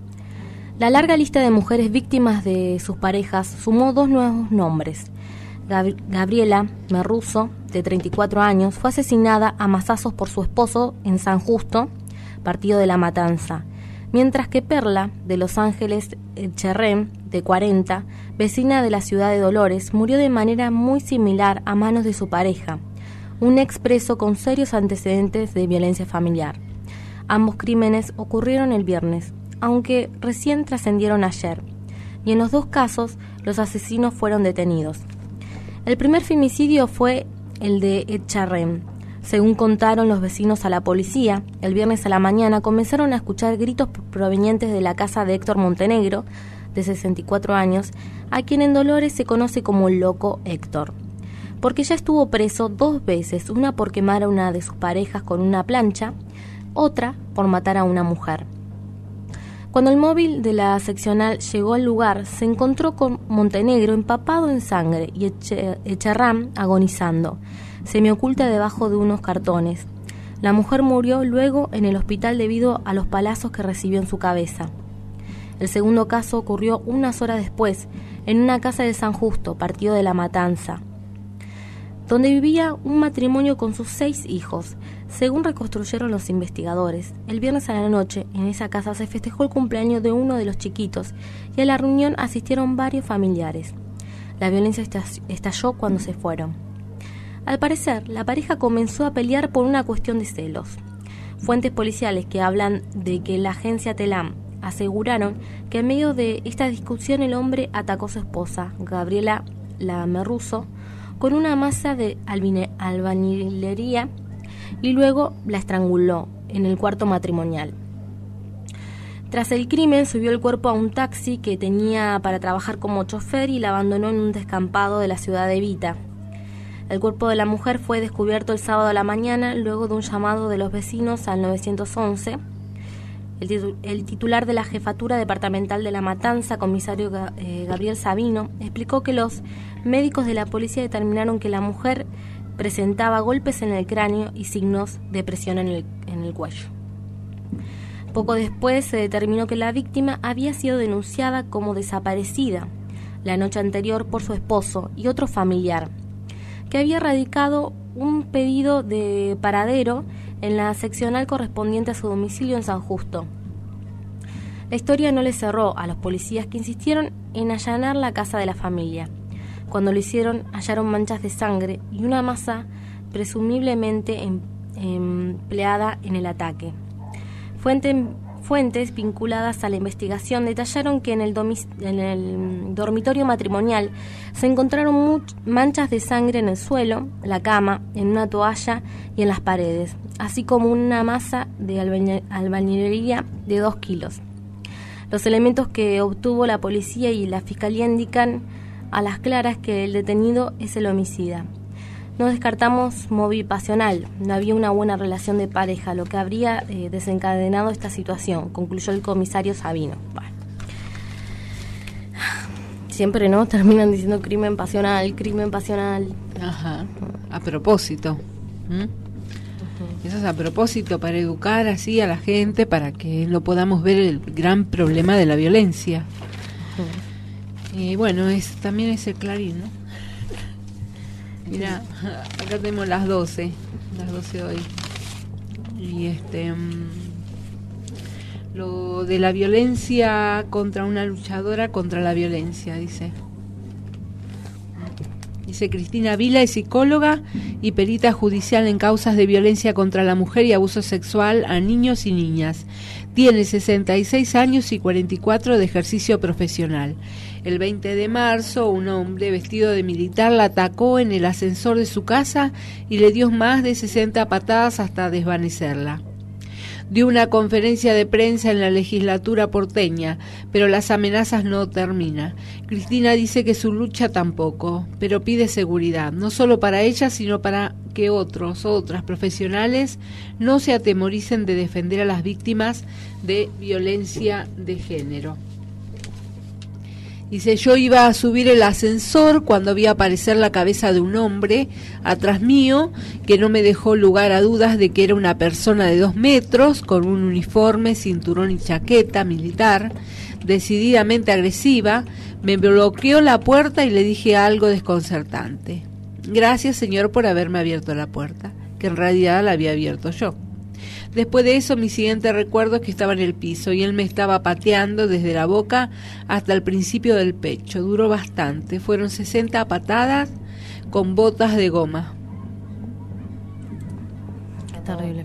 La larga lista de mujeres víctimas de sus parejas sumó dos nuevos nombres. Gab- Gabriela Merruso, de treinta y cuatro años, fue asesinada a mazazos por su esposo en San Justo, partido de La Matanza, mientras que Perla, de Los Ángeles Cherrén, de cuarenta, vecina de la ciudad de Dolores, murió de manera muy similar a manos de su pareja, un ex preso con serios antecedentes de violencia familiar. Ambos crímenes ocurrieron el viernes, aunque recién trascendieron ayer, y en los dos casos los asesinos fueron detenidos. El primer femicidio fue el de Echarren. Según contaron los vecinos a la policía, el viernes a la mañana comenzaron a escuchar gritos provenientes de la casa de Héctor Montenegro, de sesenta y cuatro años, a quien en Dolores se conoce como el Loco Héctor, porque ya estuvo preso dos veces, una por quemar a una de sus parejas con una plancha, otra por matar a una mujer. Cuando el móvil de la seccional llegó al lugar, se encontró con Montenegro empapado en sangre y Echarrán agonizando. Se me oculta debajo de unos cartones. La mujer murió luego en el hospital debido a los palazos que recibió en su cabeza. El segundo caso ocurrió unas horas después, en una casa de San Justo, partido de La Matanza, donde vivía un matrimonio con sus seis hijos. Según reconstruyeron los investigadores, el viernes a la noche en esa casa se festejó el cumpleaños de uno de los chiquitos y a la reunión asistieron varios familiares. La violencia estalló cuando se fueron. Al parecer, la pareja comenzó a pelear por una cuestión de celos. Fuentes policiales que hablan de que la agencia Telam aseguraron que en medio de esta discusión el hombre atacó a su esposa, Gabriela la Merruso, con una masa de albine, albañilería y luego la estranguló en el cuarto matrimonial. Tras el crimen subió el cuerpo a un taxi que tenía para trabajar como chofer y la abandonó en un descampado de la ciudad de Vita. El cuerpo de la mujer fue descubierto el sábado a la mañana luego de un llamado de los vecinos al nueve once. El, titu- el titular de la Jefatura Departamental de La Matanza, comisario Ga- eh, Gabriel Sabino, explicó que los médicos de la policía determinaron que la mujer presentaba golpes en el cráneo y signos de presión en el, en el cuello. Poco después se determinó que la víctima había sido denunciada como desaparecida la noche anterior por su esposo y otro familiar, que había radicado un pedido de paradero en la seccional correspondiente a su domicilio en San Justo. La historia no le cerró a los policías, que insistieron en allanar la casa de la familia. Cuando lo hicieron, hallaron manchas de sangre y una masa presumiblemente em, empleada en el ataque. Fuente, fuentes vinculadas a la investigación detallaron que en el, domi- en el dormitorio matrimonial se encontraron much- manchas de sangre en el suelo, la cama, en una toalla y en las paredes, así como una masa de albañe- albañilería de dos kilos. Los elementos que obtuvo la policía y la fiscalía indican a las claras que el detenido es el homicida. No descartamos móvil pasional, no había una buena relación de pareja, lo que habría eh, desencadenado esta situación, concluyó el comisario Sabino. Bueno. Siempre, ¿no? Terminan diciendo crimen pasional, crimen pasional. Ajá, a propósito. ¿Mm? Eso es a propósito, para educar así a la gente, para que no podamos ver el gran problema de la violencia. Uh-huh. Y bueno, es también es el Clarín, ¿no? Mira, acá tenemos las doce, las doce hoy. Y este... Mmm, lo de la violencia contra una luchadora contra la violencia, dice. Dice Cristina Vila, es psicóloga y perita judicial en causas de violencia contra la mujer y abuso sexual a niños y niñas. Tiene sesenta y seis años y cuarenta y cuatro de ejercicio profesional. El veinte de marzo, un hombre vestido de militar la atacó en el ascensor de su casa y le dio más de sesenta patadas hasta desvanecerla. Dio una conferencia de prensa en la legislatura porteña, pero las amenazas no terminan. Cristina dice que su lucha tampoco, pero pide seguridad, no solo para ella, sino para que otros, otras profesionales no se atemoricen de defender a las víctimas de violencia de género. Dice, yo iba a subir el ascensor cuando vi aparecer la cabeza de un hombre atrás mío, que no me dejó lugar a dudas de que era una persona de dos metros, con un uniforme, cinturón y chaqueta militar, decididamente agresiva. Me bloqueó la puerta y le dije algo desconcertante. Gracias, señor, por haberme abierto la puerta, que en realidad la había abierto yo. Después de eso, mi siguiente recuerdo es que estaba en el piso y él me estaba pateando desde la boca hasta el principio del pecho. Duró bastante. Fueron sesenta patadas con botas de goma. Qué terrible.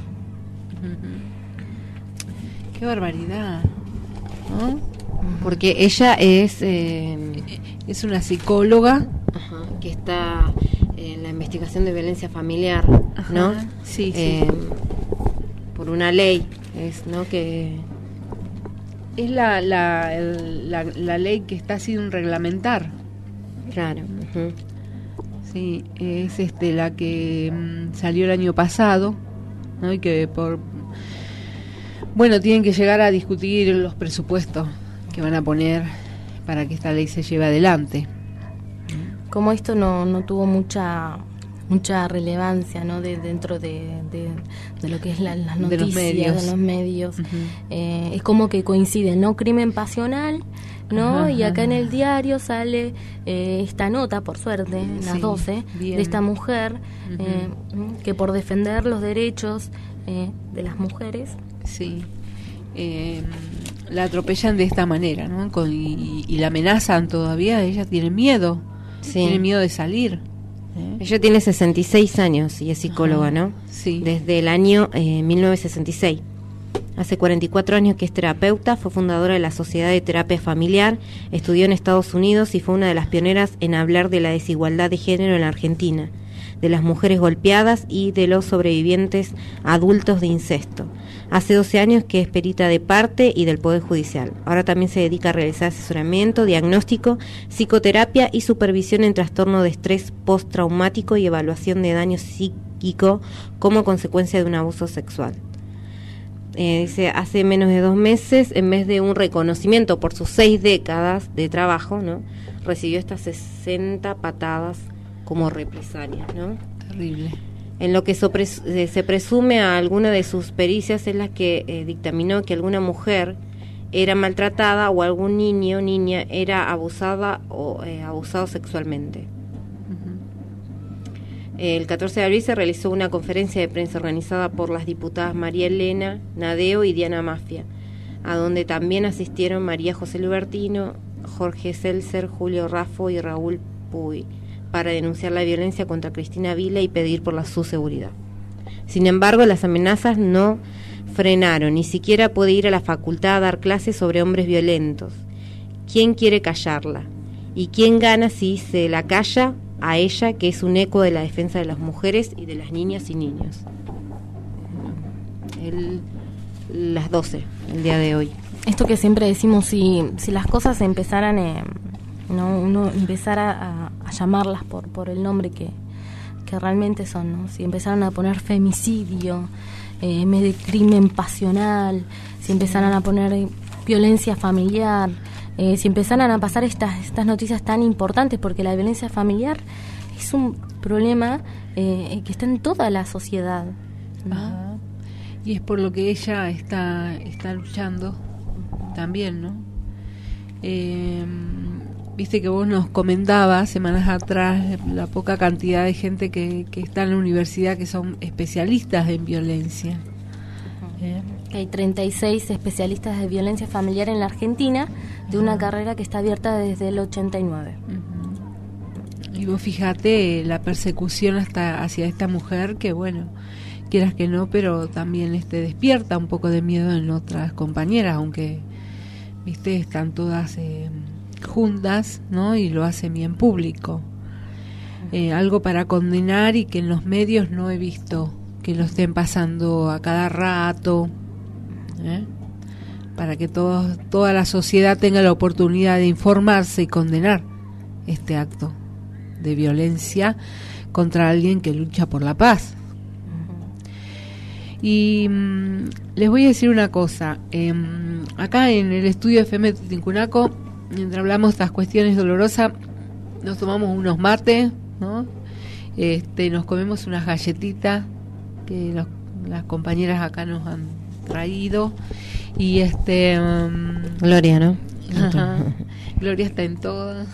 Uh-huh. Qué barbaridad, ¿no? Porque ella es... Eh, es una psicóloga. Ajá, que está en la investigación de violencia familiar, ¿no? Ajá, sí, sí. Eh, por una ley, es, ¿no? Que es la la, el, la la ley que está sin reglamentar. Claro. Uh-huh. Sí, es este la que mmm, salió el año pasado, ¿no? Y que por bueno, tienen que llegar a discutir los presupuestos que van a poner para que esta ley se lleve adelante. Como esto no no tuvo mucha mucha relevancia, ¿no? De, dentro de, de, de lo que es la, las noticias, de los medios, de los medios. Uh-huh. eh, es como que coinciden, ¿no? Crimen pasional, ¿no? Uh-huh. Y acá en el diario sale eh, esta nota, por suerte, en las sí, doce, bien. De esta mujer uh-huh. eh, que por defender los derechos eh, de las mujeres, sí, eh, la atropellan de esta manera, ¿no? Con, y, y la amenazan todavía. Ella tiene miedo, sí. tiene miedo de salir. ¿Eh? Ella tiene sesenta y seis años y es psicóloga, Ajá, ¿no? Sí. Desde el año eh, mil novecientos sesenta y seis. Hace cuarenta y cuatro años que es terapeuta, fue fundadora de la Sociedad de Terapia Familiar, estudió en Estados Unidos y fue una de las pioneras en hablar de la desigualdad de género en la Argentina, de las mujeres golpeadas y de los sobrevivientes adultos de incesto. Hace doce años que es perita de parte y del Poder Judicial. Ahora también se dedica a realizar asesoramiento, diagnóstico, psicoterapia y supervisión en trastorno de estrés postraumático y evaluación de daño psíquico como consecuencia de un abuso sexual. Eh, dice, hace menos de dos meses, en vez de un reconocimiento por sus seis décadas de trabajo, ¿no? Recibió estas sesenta patadas como represalia, ¿no? Terrible. en lo que sopres, eh, se presume a alguna de sus pericias es la que eh, dictaminó que alguna mujer era maltratada o algún niño o niña era abusada o eh, abusado sexualmente. El catorce de abril se realizó una conferencia de prensa organizada por las diputadas María Elena Nadeo y Diana Mafia, a donde también asistieron María José Lubertino, Jorge Seltzer, Julio Raffo y Raúl Puy, para denunciar la violencia contra Cristina Vila y pedir por la su seguridad. Sin embargo, las amenazas no frenaron, ni siquiera puede ir a la facultad a dar clases sobre hombres violentos. ¿Quién quiere callarla? ¿Y quién gana si se la calla a ella, que es un eco de la defensa de las mujeres y de las niñas y niños? El, las doce, el día de hoy. Esto que siempre decimos, si, si las cosas empezaran, eh, no, uno empezara a, a llamarlas por, por el nombre que, que realmente son, ¿no? Si empezaran a poner femicidio, eh, en vez de crimen pasional, si empezaran a poner eh, violencia familiar, eh, si empezaran a pasar estas, estas noticias tan importantes, porque la violencia familiar es un problema eh, que está en toda la sociedad, ¿no? Ajá. Y es por lo que ella está, está luchando también, ¿no? Eh, viste que vos nos comentabas semanas atrás la poca cantidad de gente que, que está en la universidad que son especialistas en violencia. ¿Eh? Hay treinta y seis especialistas de violencia familiar en la Argentina, de una carrera que está abierta desde el ochenta y nueve. Uh-huh. Y vos fíjate la persecución hasta hacia esta mujer que, bueno, quieras que no, pero también este despierta un poco de miedo en otras compañeras, aunque viste están todas eh, juntas, ¿no? Y lo hacen bien público. Eh, algo para condenar y que en los medios no he visto que lo estén pasando a cada rato, ¿eh? Para que todos, toda la sociedad tenga la oportunidad de informarse y condenar este acto de violencia contra alguien que lucha por la paz. Y mmm, les voy a decir una cosa, eh, acá en el estudio F M Tincunaco, mientras hablamos de estas cuestiones dolorosas, nos tomamos unos mates, ¿no? Este, nos comemos unas galletitas que los, las compañeras acá nos han traído, y este um, Gloria, ¿no? Ajá, Gloria está en todo.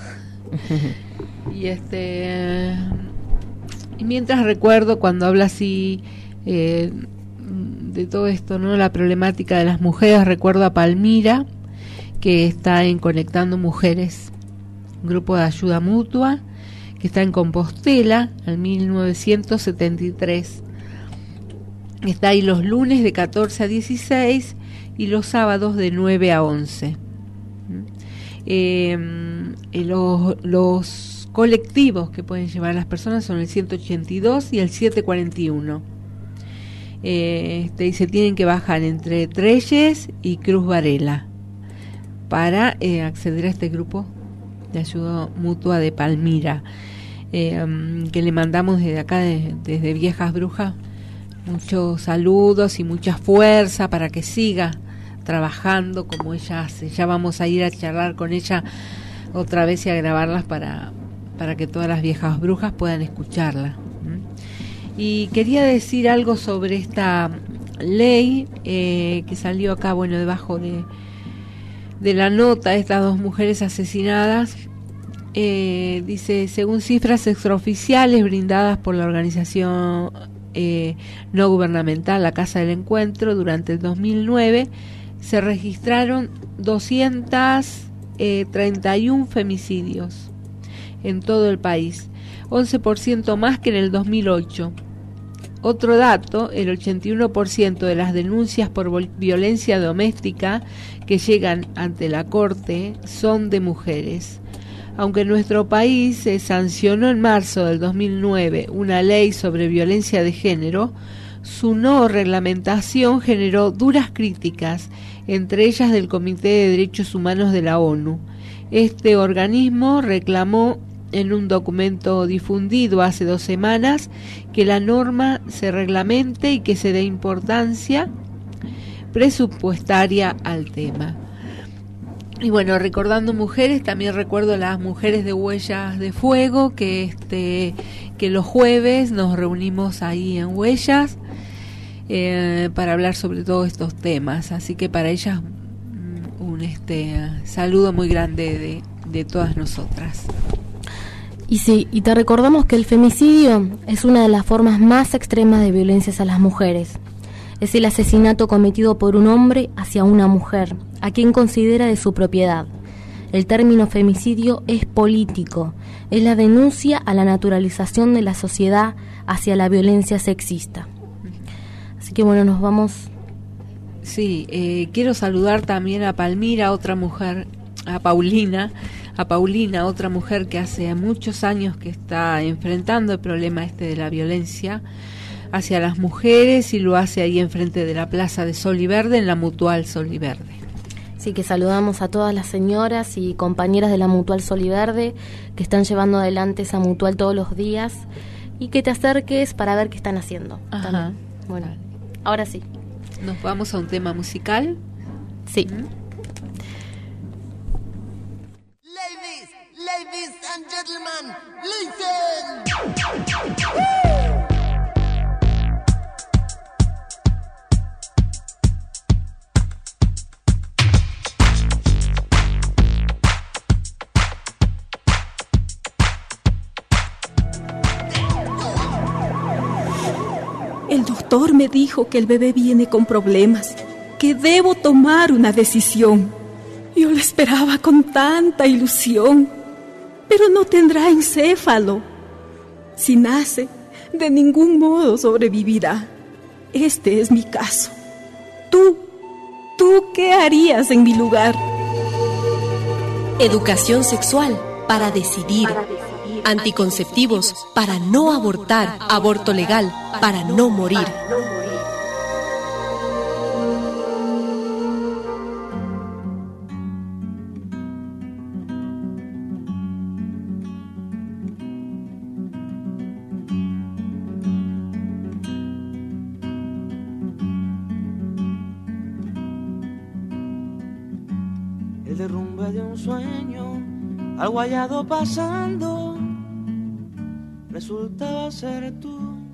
Y este y mientras recuerdo cuando habla así eh, de todo esto, ¿no? La problemática de las mujeres, recuerdo a Palmira, que está en Conectando Mujeres, un grupo de ayuda mutua que está en Compostela, en mil novecientos setenta y tres. Está ahí los lunes de catorce a dieciséis y los sábados de nueve a once. Eh, los, los colectivos que pueden llevar a las personas son el ciento ochenta y dos y el setecientos cuarenta y uno. Eh, este, y se tienen que bajar entre Trelles y Cruz Varela para eh, acceder a este grupo de ayuda mutua de Palmira, eh, um, que le mandamos desde acá, de, desde Viejas Brujas, muchos saludos y mucha fuerza para que siga trabajando como ella hace. Ya vamos a ir a charlar con ella otra vez y a grabarlas para, para que todas las Viejas Brujas puedan escucharla. Y quería decir algo sobre esta ley eh, que salió acá, bueno, debajo de, de la nota, estas dos mujeres asesinadas. Eh, dice, según cifras extraoficiales brindadas por la organización eh, no gubernamental La Casa del Encuentro, durante el dos mil nueve se registraron doscientos treinta y uno femicidios en todo el país, once por ciento más que en el dos mil ocho. Otro dato, el ochenta y uno por ciento de las denuncias por violencia doméstica que llegan ante la Corte son de mujeres. Aunque en nuestro país se sancionó en marzo del dos mil nueve una ley sobre violencia de género, su no reglamentación generó duras críticas, entre ellas del Comité de Derechos Humanos de la ONU. Este organismo reclamó en un documento difundido hace dos semanas que la norma se reglamente y que se dé importancia presupuestaria al tema. Y bueno, recordando mujeres, también recuerdo las mujeres de Huellas de Fuego que este que los jueves nos reunimos ahí en Huellas eh, para hablar sobre todos estos temas. Así que para ellas un este saludo muy grande de, de todas nosotras. Y sí, y te recordamos que el femicidio es una de las formas más extremas de violencia a las mujeres. Es el asesinato cometido por un hombre hacia una mujer, a quien considera de su propiedad. El término femicidio es político, es la denuncia a la naturalización de la sociedad hacia la violencia sexista. Así que bueno, nos vamos. Sí, eh, quiero saludar también a Palmira, otra mujer, a Paulina, a Paulina, otra mujer que hace muchos años que está enfrentando el problema este de la violencia hacia las mujeres, y lo hace ahí enfrente de la Plaza de Sol y Verde, en la Mutual Sol y Verde. Sí, que saludamos a todas las señoras y compañeras de la Mutual Sol y Verde que están llevando adelante esa mutual todos los días, y que te acerques para ver qué están haciendo. Ajá. También. Bueno, ahora sí. Nos vamos a un tema musical. Sí. ¿Mm? Ladies, ladies and gentlemen, listen. El doctor me dijo que el bebé viene con problemas, que debo tomar una decisión. Yo lo esperaba con tanta ilusión, pero no tendrá encéfalo. Si nace, de ningún modo sobrevivirá. Este es mi caso. Tú, ¿tú qué harías en mi lugar? Educación sexual para decidir. Anticonceptivos para no abortar. Aborto legal para no morir. El derrumbe de un sueño, algo hallado pasando, resultaba ser tú.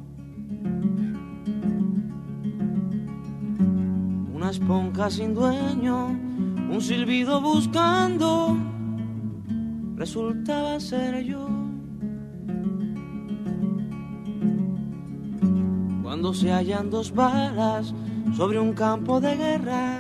Una esponja sin dueño, un silbido buscando, resultaba ser yo. Cuando se hallan dos balas sobre un campo de guerra,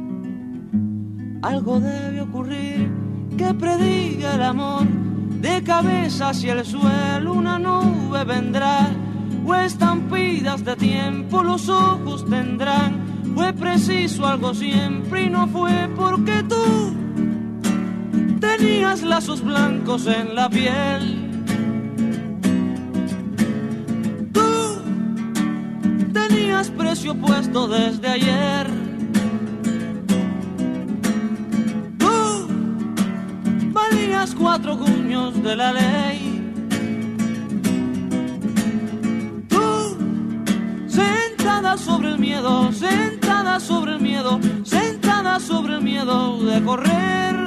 algo debe ocurrir que prediga el amor. De cabeza hacia el suelo una nube vendrá, o estampidas de tiempo los ojos tendrán. Fue preciso algo siempre y no fue porque tú tenías lazos blancos en la piel. Tú tenías precio puesto desde ayer. Cuatro cuños de la ley. Tú, sentada sobre el miedo, sentada sobre el miedo, sentada sobre el miedo de correr.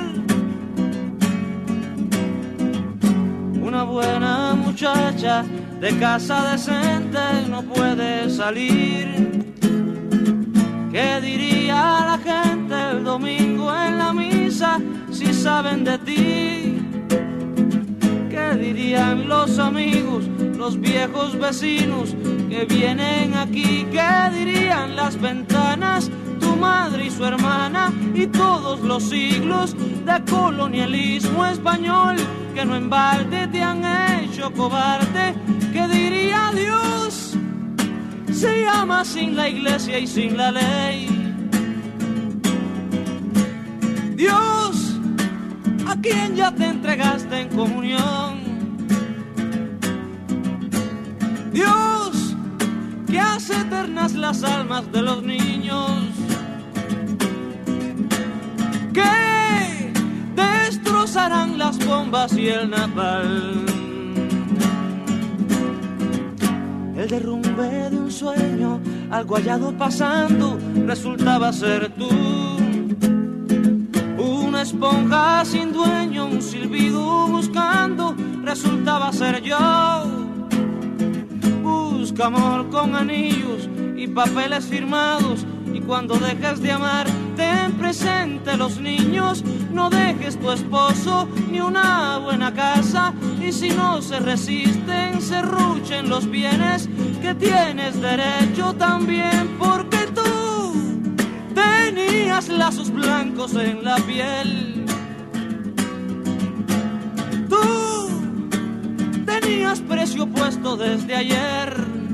Una buena muchacha de casa decente no puede salir. ¿Qué diría la gente el domingo en la misa si saben de ti? ¿Qué dirían los amigos, los viejos vecinos que vienen aquí? ¿Qué dirían las ventanas, tu madre y su hermana y todos los siglos de colonialismo español que no en balde te han hecho cobarde? ¿Qué diría Dios? Se llama sin la iglesia y sin la ley. Dios, a quien ya te entregaste en comunión. Dios, que hace eternas las almas de los niños. Que destrozarán las bombas y el napalm. El derrumbe de un sueño, algo hallado pasando, resultaba ser tú. Una esponja sin dueño, un silbido buscando, resultaba ser yo. busca amor con anillos y papeles firmados. Y cuando dejes de amar, ten presente los niños. No dejes tu esposo ni una buena casa. Y si no se resisten, serruchen los bienes, que tienes derecho también, porque tú tenías lazos blancos en la piel. Tú tenías precio puesto desde ayer.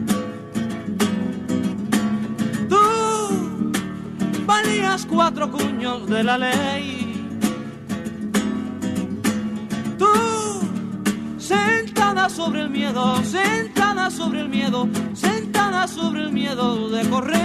Tú valías cuatro cuños de la ley. Tú, sentada sobre el miedo, sentada sobre el miedo, sentada sobre el miedo de correr.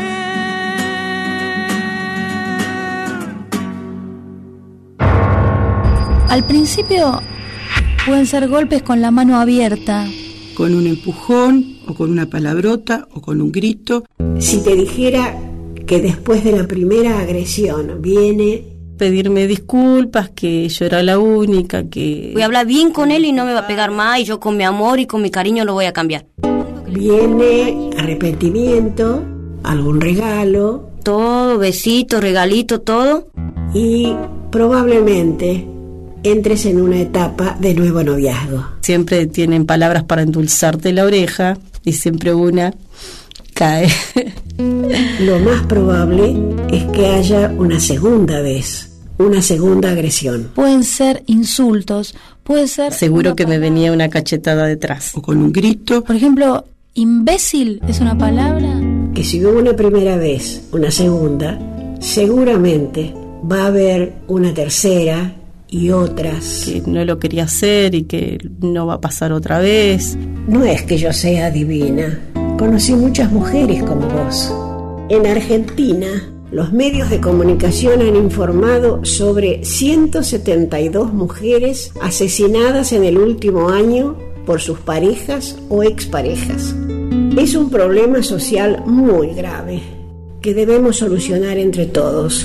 Al principio pueden ser golpes con la mano abierta, con un empujón o con una palabrota o con un grito. Si te dijera que después de la primera agresión viene pedirme disculpas, que yo era la única, que voy a hablar bien con él y no me va a pegar más, y yo con mi amor y con mi cariño lo voy a cambiar. Viene arrepentimiento, algún regalo, todo, besito, regalito, todo, y probablemente entres en una etapa de nuevo noviazgo. Siempre tienen palabras para endulzarte la oreja y siempre una cae. Lo más probable es que haya una segunda vez, una segunda agresión. Pueden ser insultos, puede ser... Seguro que me venía una cachetada detrás. O con un grito. Por ejemplo, imbécil es una palabra. Que si hubo una primera vez, una segunda, seguramente va a haber una tercera y otras. Que no lo quería hacer y que no va a pasar otra vez. No es que yo sea divina. Conocí muchas mujeres como vos. En Argentina, los medios de comunicación han informado sobre ciento setenta y dos mujeres asesinadas en el último año por sus parejas o exparejas. Es un problema social muy grave que debemos solucionar entre todos.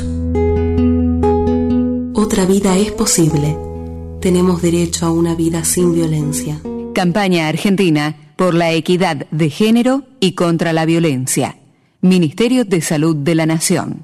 Otra vida es posible. Tenemos derecho a una vida sin violencia. Campaña Argentina por la equidad de género y contra la violencia. Ministerio de Salud de la Nación.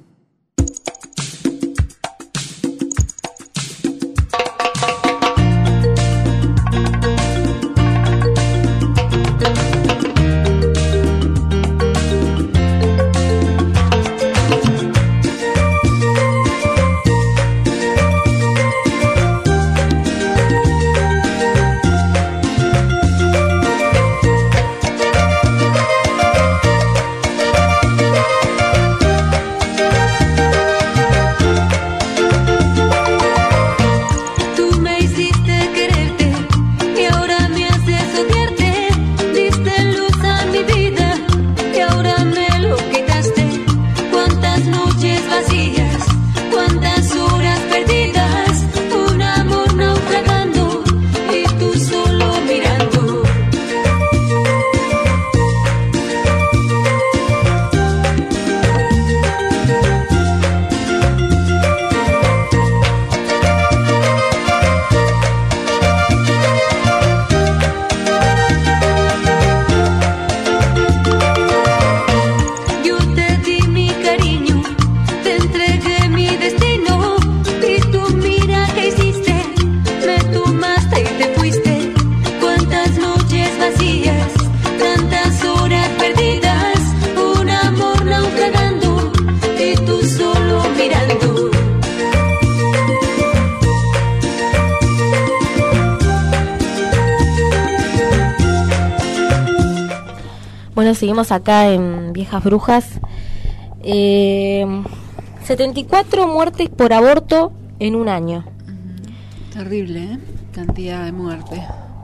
Bueno, seguimos acá en Viejas Brujas. Eh, setenta y cuatro muertes por aborto en un año. Terrible, ¿eh? Cantidad de muertes.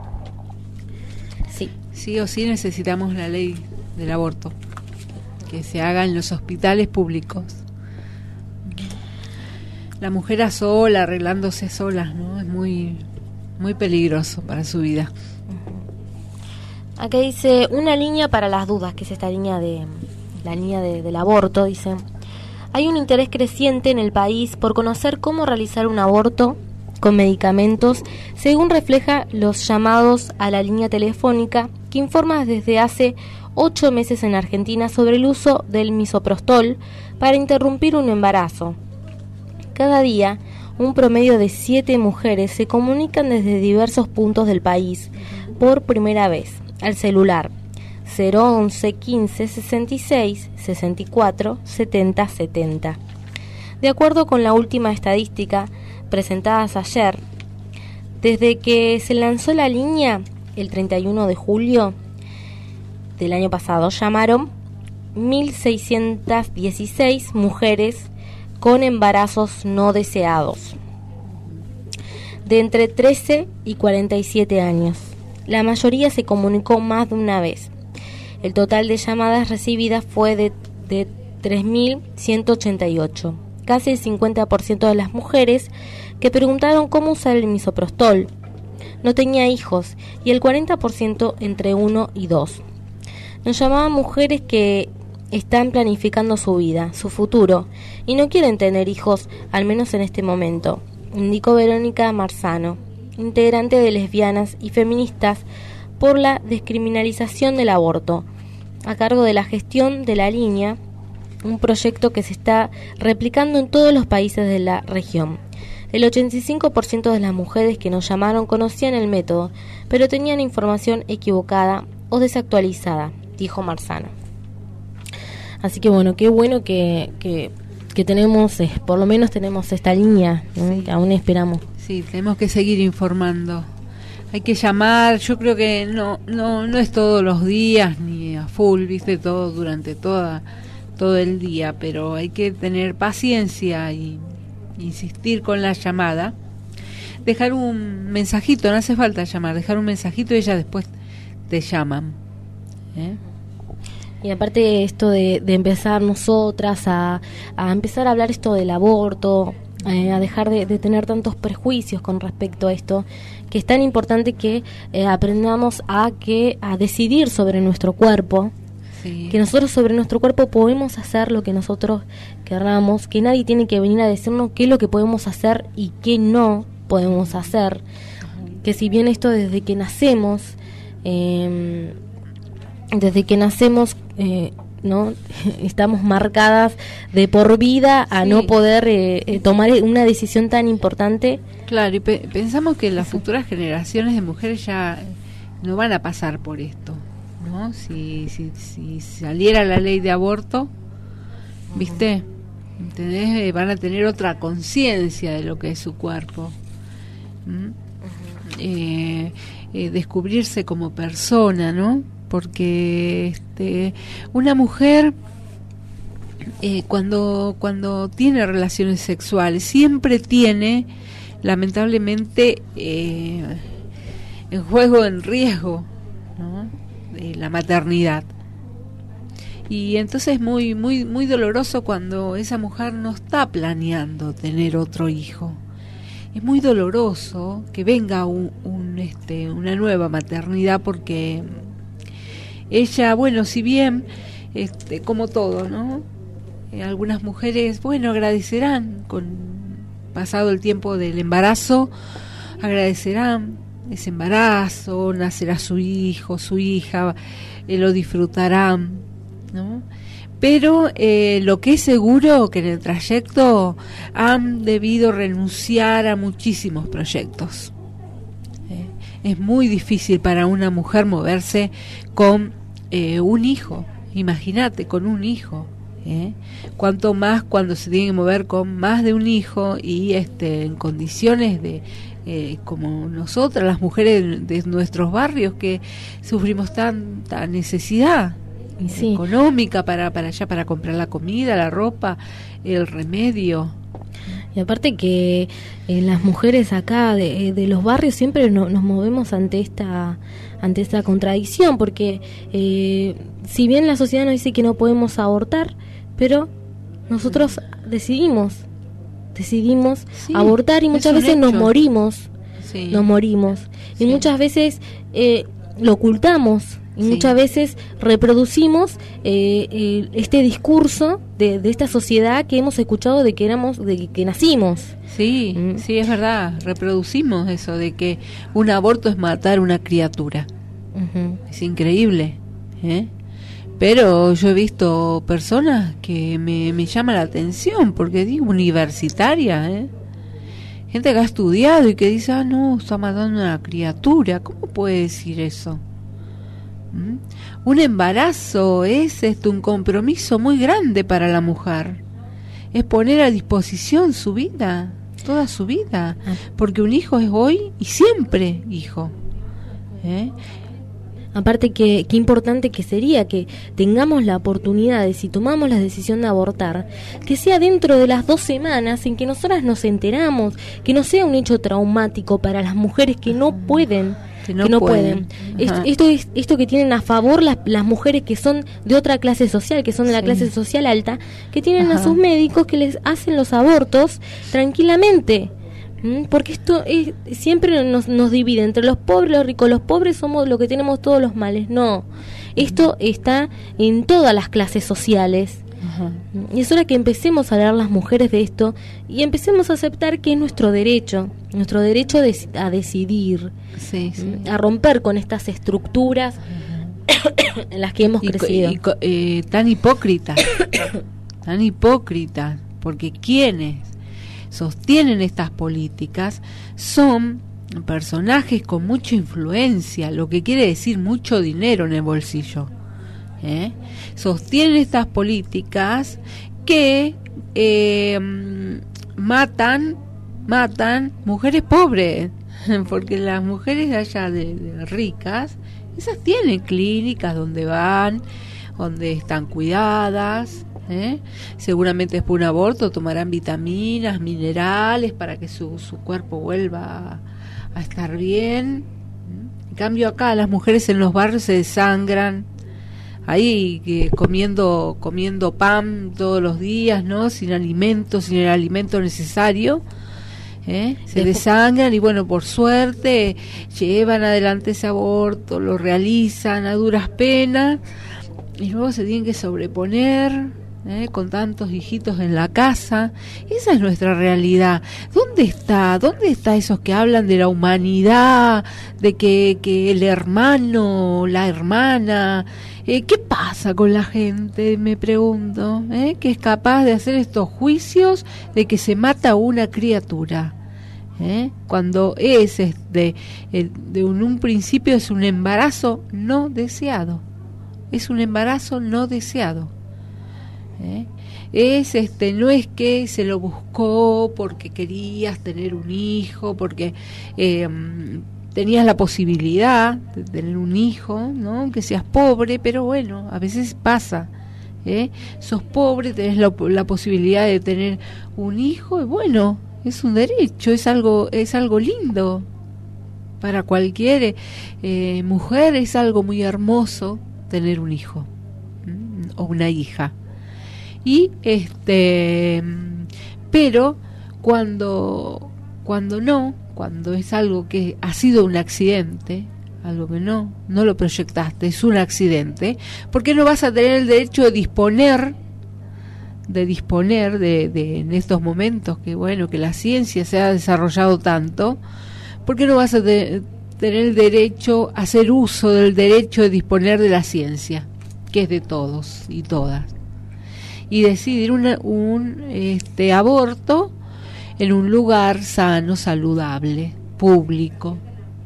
Sí. Sí o sí necesitamos la ley del aborto, que se haga en los hospitales públicos. La mujer a sola, arreglándose solas, ¿no? Es muy, muy peligroso para su vida. Acá dice una línea para las dudas, que es esta línea de la línea de, del aborto. Dice: hay un interés creciente en el país por conocer cómo realizar un aborto con medicamentos, según refleja los llamados a la línea telefónica que informa desde hace ocho meses en Argentina sobre el uso del misoprostol para interrumpir un embarazo. Cada día, un promedio de siete mujeres se comunican desde diversos puntos del país por primera vez al celular cero once quince sesenta y seis sesenta y cuatro setenta setenta. De acuerdo con la última estadística presentada ayer, desde que se lanzó la línea el treinta y uno de julio del año pasado, llamaron mil seiscientas dieciséis mujeres con embarazos no deseados, de entre trece y cuarenta y siete años. La mayoría se comunicó más de una vez. El total de llamadas recibidas fue de, de tres mil ciento ochenta y ocho. Casi el cincuenta por ciento de las mujeres que preguntaron cómo usar el misoprostol no tenía hijos y el cuarenta por ciento entre uno y dos. Nos llamaban mujeres que están planificando su vida, su futuro, y no quieren tener hijos, al menos en este momento, indicó Verónica Marzano, integrante de Lesbianas y Feministas por la Descriminalización del Aborto, a cargo de la gestión de la línea, un proyecto que se está replicando en todos los países de la región. El ochenta y cinco por ciento de las mujeres que nos llamaron conocían el método, pero tenían información equivocada o desactualizada, dijo Marzano. Así que bueno, qué bueno que, que, que tenemos, eh, por lo menos tenemos esta línea, ¿no? Sí. Que aún esperamos. Sí, tenemos que seguir informando. Hay que llamar, yo creo que no no no es todos los días ni a full, viste, todo durante toda todo el día, pero hay que tener paciencia y insistir con la llamada. Dejar un mensajito, no hace falta llamar, dejar un mensajito y ellas después te llaman. ¿Eh? Y aparte esto de, de empezar nosotras a, a empezar a hablar esto del aborto, eh, a dejar de, de tener tantos prejuicios con respecto a esto, que es tan importante que eh, aprendamos a que a decidir sobre nuestro cuerpo, sí. Que nosotros sobre nuestro cuerpo podemos hacer lo que nosotros querramos, que nadie tiene que venir a decirnos qué es lo que podemos hacer y qué no podemos hacer, uh-huh. Que si bien esto desde que nacemos, eh, desde que nacemos, eh, no estamos marcadas de por vida a sí. No poder eh, eh, tomar una decisión tan importante. Claro, y pe- pensamos que las futuras generaciones de mujeres ya no van a pasar por esto, ¿no? Si, si, si saliera la ley de aborto, ¿viste? ¿Entendés? Eh, van a tener otra conciencia de lo que es su cuerpo. ¿Mm? Uh-huh. eh, eh, descubrirse como persona, ¿no? Porque este, una mujer eh, cuando cuando tiene relaciones sexuales siempre tiene lamentablemente eh, en juego, en riesgo, ¿no? Eh, la maternidad, y entonces es muy muy muy doloroso cuando esa mujer no está planeando tener otro hijo. Es muy doloroso que venga un, un este una nueva maternidad, porque ella, bueno, si bien, este, como todo, ¿no? Eh, algunas mujeres, bueno, agradecerán, con pasado el tiempo del embarazo, agradecerán ese embarazo, nacerá su hijo, su hija, eh, lo disfrutarán, ¿no? Pero eh, lo que es seguro que en el trayecto han debido renunciar a muchísimos proyectos. Eh, es muy difícil para una mujer moverse con eh, un hijo, imagínate, con un hijo, ¿eh? Cuanto más cuando se tiene que mover con más de un hijo y este en condiciones de eh, como nosotras, las mujeres de, de nuestros barrios, que sufrimos tanta necesidad sí. económica para para allá, para comprar la comida, la ropa, el remedio. Y aparte que eh, las mujeres acá de, de los barrios siempre no, nos movemos ante esta ante esta contradicción, porque eh, si bien la sociedad nos dice que no podemos abortar, pero nosotros decidimos decidimos sí, abortar y muchas veces hecho. nos morimos sí. nos morimos sí. y muchas veces eh, lo ocultamos. Y sí. muchas veces reproducimos eh, eh, este discurso de, de esta sociedad que hemos escuchado de que éramos, de que nacimos. Sí, mm. sí, es verdad. Reproducimos eso de que un aborto es matar una criatura. Uh-huh. Es increíble, ¿eh? Pero yo he visto personas que me, me llaman la atención, porque digo universitaria, ¿eh? Gente que ha estudiado y que dice, ah, no, está matando a una criatura. ¿Cómo puede decir eso? ¿Mm? Un embarazo es esto, un compromiso muy grande para la mujer. Es poner a disposición su vida, toda su vida, porque un hijo es hoy y siempre hijo. ¿Eh? Aparte que qué importante que sería que tengamos la oportunidad de, si tomamos la decisión de abortar, que sea dentro de las dos semanas en que nosotras nos enteramos, que no sea un hecho traumático para las mujeres que no pueden, que no, que no pueden. pueden. Esto, esto es esto que tienen a favor las, las mujeres que son de otra clase social, que son de la sí. clase social alta, que tienen Ajá. a sus médicos que les hacen los abortos tranquilamente. Porque esto es, siempre nos, nos divide entre los pobres y los ricos. Los pobres somos los que tenemos todos los males. No, esto está en todas las clases sociales. Ajá. Y es hora que empecemos a hablar las mujeres de esto y empecemos a aceptar que es nuestro derecho, nuestro derecho de, a decidir, sí, sí. a romper con estas estructuras en las que hemos y, crecido. Y, eh, tan hipócritas, tan hipócritas, porque ¿quiénes sostienen estas políticas son personajes con mucha influencia, lo que quiere decir mucho dinero en el bolsillo? ¿Eh? Sostienen estas políticas que eh, matan matan mujeres pobres, porque las mujeres de allá de, de ricas, esas tienen clínicas donde van, donde están cuidadas. ¿Eh? Seguramente después de un aborto tomarán vitaminas, minerales para que su, su cuerpo vuelva a, a estar bien. En cambio acá las mujeres en los barrios se desangran ahí que comiendo comiendo pan todos los días, ¿no? Sin alimento, sin el alimento necesario. ¿Eh? Se desangran y bueno, por suerte llevan adelante ese aborto, lo realizan a duras penas y luego se tienen que sobreponer. ¿Eh? Con tantos hijitos en la casa. Esa es nuestra realidad. ¿Dónde está? ¿Dónde está esos que hablan de la humanidad, de que, que el hermano, la hermana? Eh, ¿Qué pasa con la gente? Me pregunto, ¿eh? Que es capaz de hacer estos juicios de que se mata una criatura. ¿Eh? Cuando es este, el, de un, un principio es un embarazo no deseado. Es un embarazo no deseado. ¿Eh? Es este no es que se lo buscó porque querías tener un hijo, porque eh, tenías la posibilidad de tener un hijo, ¿no? Que seas pobre, pero bueno, a veces pasa, ¿eh? Sos pobre, tenés la, la posibilidad de tener un hijo y bueno, es un derecho, es algo es algo lindo para cualquier eh, mujer, es algo muy hermoso tener un hijo, ¿m? O una hija. Y este pero cuando cuando no, cuando es algo que ha sido un accidente, algo que no no lo proyectaste, es un accidente, porque no vas a tener el derecho de disponer de disponer de, de en estos momentos que bueno, que la ciencia se ha desarrollado tanto, porque no vas a te, tener el derecho a hacer uso del derecho de disponer de la ciencia, que es de todos y todas, y decidir una, un este aborto en un lugar sano, saludable, público.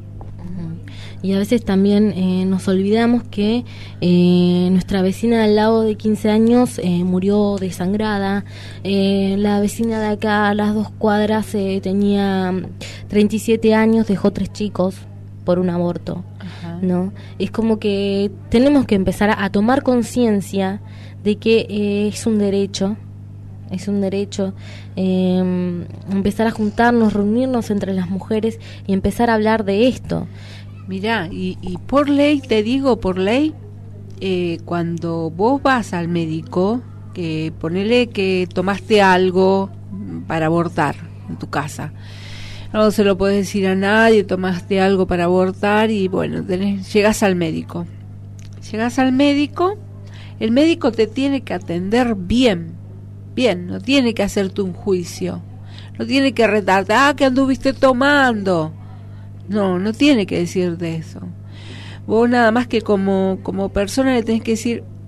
Y a veces también eh, nos olvidamos que eh, nuestra vecina al lado de quince años eh, murió desangrada, eh, la vecina de acá a las dos cuadras eh, tenía treinta y siete años, dejó tres chicos por un aborto. Ajá. ¿No? Es como que tenemos que empezar a, a tomar conciencia de que eh, es un derecho, es un derecho eh, empezar a juntarnos, reunirnos entre las mujeres y empezar a hablar de esto. Mirá, y, y por ley, te digo, por ley, eh, cuando vos vas al médico, que ponele que tomaste algo para abortar en tu casa, no se lo podés decir a nadie, tomaste algo para abortar y bueno, tenés, llegás al médico. Llegás al médico, el médico te tiene que atender bien, bien, no tiene que hacerte un juicio, no tiene que retarte, ah, que anduviste tomando. No, no tiene que decirte eso. Vos nada más que como, como persona le tenés que decir,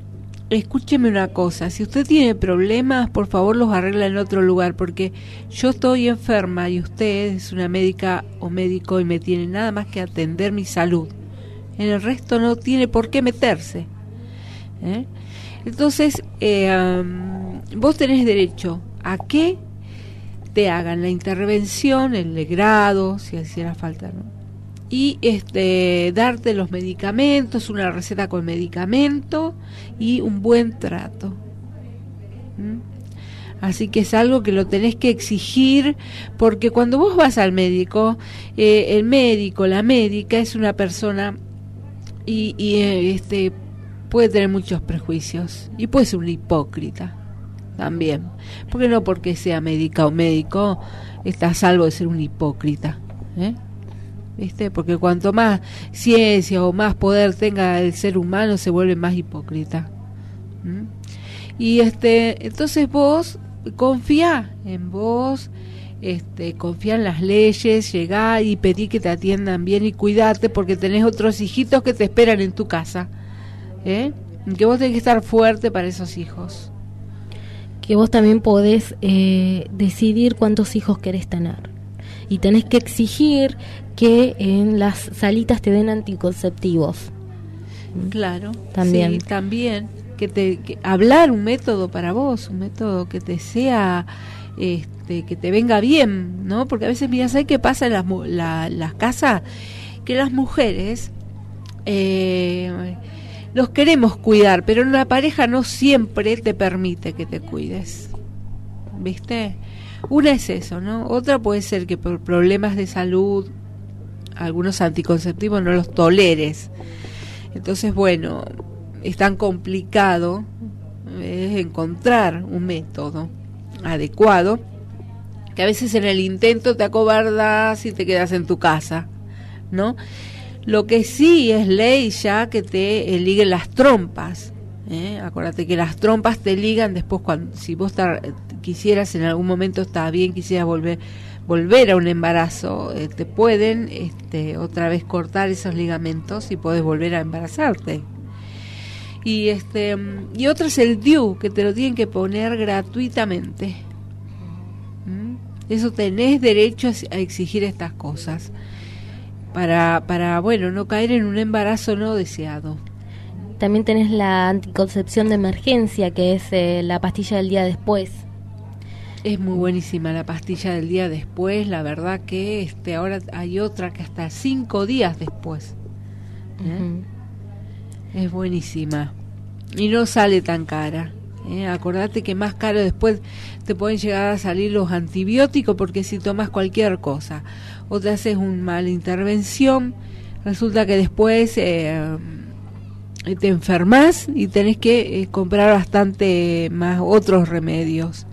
escúcheme una cosa, si usted tiene problemas, por favor los arregla en otro lugar, porque yo estoy enferma y usted es una médica o médico y me tiene nada más que atender mi salud. En el resto no tiene por qué meterse. ¿Eh? Entonces, eh, um, vos tenés derecho a que te hagan la intervención, el legrado, si hiciera falta, ¿no? Y este, darte los medicamentos, una receta con medicamento y un buen trato. ¿Mm? Así que es algo que lo tenés que exigir, porque cuando vos vas al médico, eh, el médico, la médica es una persona y, y eh, este puede tener muchos prejuicios y puede ser una hipócrita también, porque no porque sea médica o médico está a salvo de ser un hipócrita, ¿eh? ¿Viste? Porque cuanto más ciencia o más poder tenga el ser humano se vuelve más hipócrita. ¿Mm? Y este, entonces vos confía en vos, este, confía en las leyes, llegá y pedí que te atiendan bien y cuidate porque tenés otros hijitos que te esperan en tu casa, ¿eh? Que vos tenés que estar fuerte para esos hijos. Que vos también podés eh, decidir cuántos hijos querés tener. Y tenés que exigir que en las salitas te den anticonceptivos. Claro, también. Sí, también. Que te que hablar un método para vos, un método que te sea, este, que te venga bien, ¿no? Porque a veces, mira, ¿sabes qué pasa en las, la, las casas? Que las mujeres eh, los queremos cuidar, pero en una pareja no siempre te permite que te cuides, ¿viste? Una es eso, ¿no? Otra puede ser que por problemas de salud, algunos anticonceptivos no los toleres. Entonces, bueno, es tan complicado es encontrar un método adecuado que a veces en el intento te acobardas y te quedas en tu casa, ¿no? Lo que sí es ley ya que te eh, liguen las trompas, ¿eh? Acuérdate que las trompas te ligan después cuando, si vos tar, quisieras en algún momento, está bien, quisieras volver volver a un embarazo, eh, te pueden este, otra vez cortar esos ligamentos y podés volver a embarazarte. Y este y otro es el D I U, que te lo tienen que poner gratuitamente. ¿Mm? Eso tenés derecho a exigir estas cosas para para bueno, no caer en un embarazo no deseado. También tenés la anticoncepción de emergencia, que es eh, la pastilla del día después. Es muy buenísima la pastilla del día después, la verdad que este ahora hay otra que hasta cinco días después. ¿Eh? Uh-huh. Es buenísima y no sale tan cara. ¿Eh? Acordate que más caro después te pueden llegar a salir los antibióticos, porque si tomas cualquier cosa o te haces una mala intervención, resulta que después eh, te enfermas y tenés que eh, comprar bastante más otros remedios.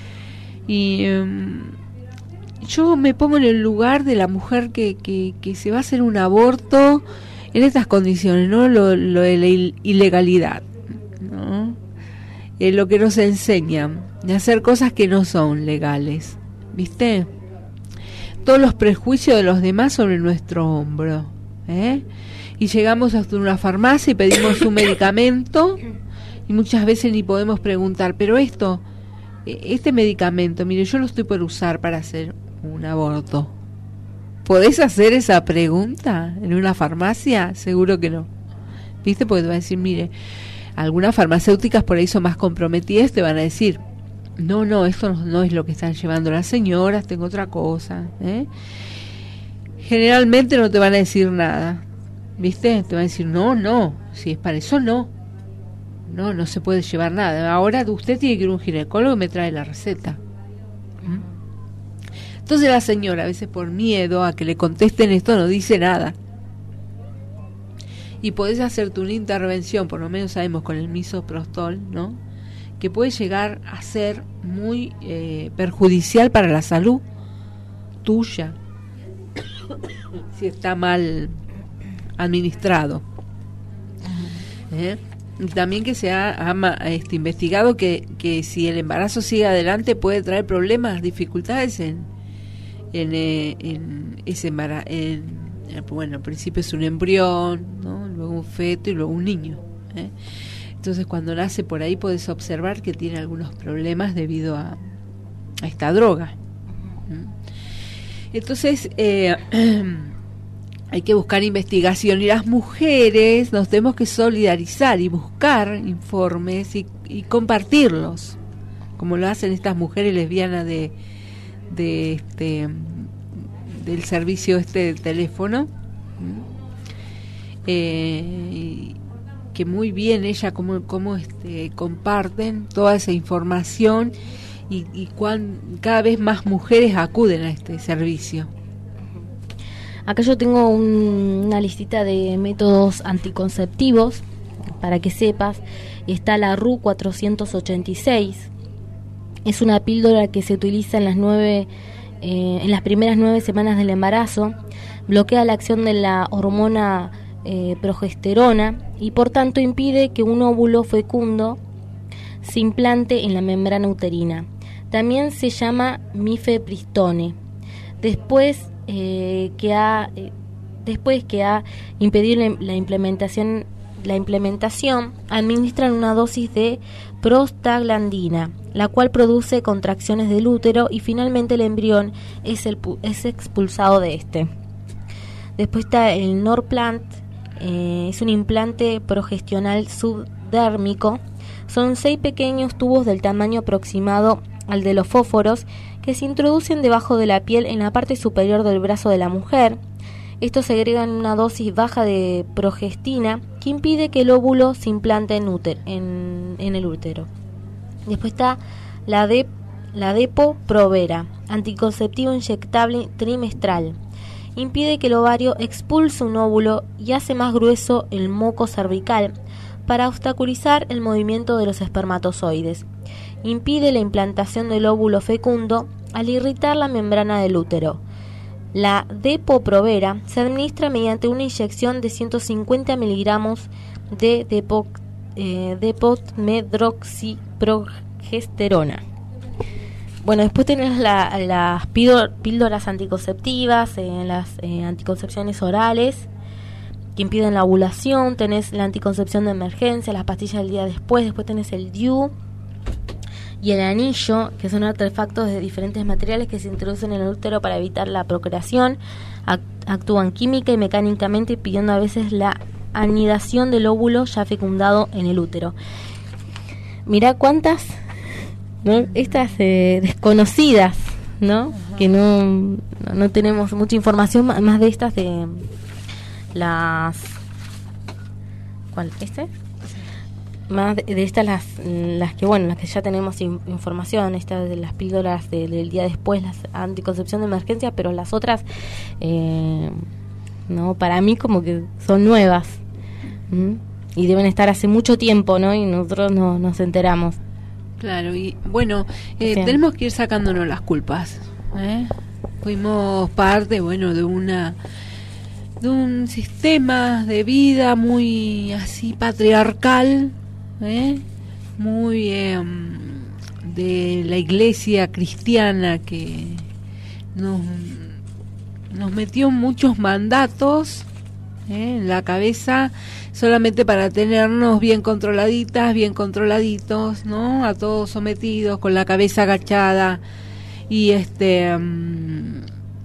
Y um, yo me pongo en el lugar de la mujer que, que, que se va a hacer un aborto en estas condiciones, ¿no? Lo, lo de la ilegalidad, ¿no? Eh, lo que nos enseñan de hacer cosas que no son legales, ¿viste? Todos los prejuicios de los demás sobre nuestro hombro, ¿eh? Y llegamos hasta una farmacia y pedimos un medicamento y muchas veces ni podemos preguntar, pero esto... este medicamento, mire, yo lo estoy por usar para hacer un aborto. ¿Podés hacer esa pregunta en una farmacia? Seguro que no. ¿Viste? Porque te va a decir, mire, algunas farmacéuticas por ahí son más comprometidas, te van a decir, no, no, esto no, no es lo que están llevando las señoras, tengo otra cosa. ¿eh? Generalmente no te van a decir nada. ¿Viste? Te van a decir, no, no, si es para eso, no. No, no se puede llevar nada. Ahora usted tiene que ir a un ginecólogo y me trae la receta. ¿Mm? Entonces la señora, a veces por miedo a que le contesten esto, no dice nada. Y podés hacerte una intervención, por lo menos sabemos con el misoprostol, ¿no? Que puede llegar a ser muy eh, perjudicial para la salud tuya si está mal administrado. ¿Eh? También que se ha, ha este, investigado que, que si el embarazo sigue adelante puede traer problemas, dificultades en, en, eh, en ese embarazo. En, bueno, al principio es un embrión, ¿no? Luego un feto y luego un niño. ¿eh? Entonces cuando nace por ahí podés observar que tiene algunos problemas debido a, a esta droga. Entonces eh, hay que buscar investigación, y las mujeres nos tenemos que solidarizar y buscar informes y, y compartirlos, como lo hacen estas mujeres lesbianas de, de este del servicio este del teléfono, eh, que muy bien ella como, como este, comparten toda esa información, y, y cuan, cada vez más mujeres acuden a este servicio. Acá yo tengo un, una listita de métodos anticonceptivos para que sepas. Está la R U cuatrocientos ochenta y seis. Es una píldora que se utiliza en las nueve eh, en las primeras nueve semanas del embarazo. Bloquea la acción de la hormona eh, progesterona y por tanto impide que un óvulo fecundo se implante en la membrana uterina. También se llama mifepristone. Después eh, que ha eh, después que ha impedido la, la implementación la implementación administran una dosis de prostaglandina, la cual produce contracciones del útero y finalmente el embrión es el es expulsado de este. Después está el Norplant, eh, es un implante progestional subdérmico. Son seis pequeños tubos del tamaño aproximado al de los fósforos que se introducen debajo de la piel en la parte superior del brazo de la mujer. Estos segregan una dosis baja de progestina que impide que el óvulo se implante en, útero, en, en el útero. Después está la, de, la Depo-Provera, anticonceptivo inyectable trimestral. Impide que el ovario expulse un óvulo y hace más grueso el moco cervical para obstaculizar el movimiento de los espermatozoides. Impide la implantación del óvulo fecundo al irritar la membrana del útero. La Depo-Provera se administra mediante una inyección de ciento cincuenta miligramos de depo, eh, depotmedroxiprogesterona. Bueno, después tenés la, las píldoras anticonceptivas, eh, las eh, anticoncepciones orales que impiden la ovulación. Tenés la anticoncepción de emergencia, las pastillas del día después. Después tenés el D I U y el anillo, que son artefactos de diferentes materiales que se introducen en el útero para evitar la procreación. Actúan química y mecánicamente, impidiendo a veces la anidación del óvulo ya fecundado en el útero. Mirá cuántas, ¿no? Estas eh, desconocidas, ¿no? Uh-huh. Que no, no tenemos mucha información más de estas de las... ¿Cuál? ¿Este? Más de, de estas las las que bueno las que ya tenemos in, información, estas de las píldoras de, del día después, las anticoncepción de emergencia, pero las otras eh, no, para mí como que son nuevas. ¿Mm? Y deben estar hace mucho tiempo, ¿no? Y nosotros no nos enteramos. Claro, y bueno, eh, sí. tenemos que ir sacándonos las culpas, ¿eh? Fuimos parte, bueno, de una de un sistema de vida muy así patriarcal, ¿eh? muy eh, de la iglesia cristiana, que nos, nos metió muchos mandatos ¿eh? en la cabeza solamente para tenernos bien controladitas, bien controladitos, ¿no? A todos sometidos, con la cabeza agachada y este um,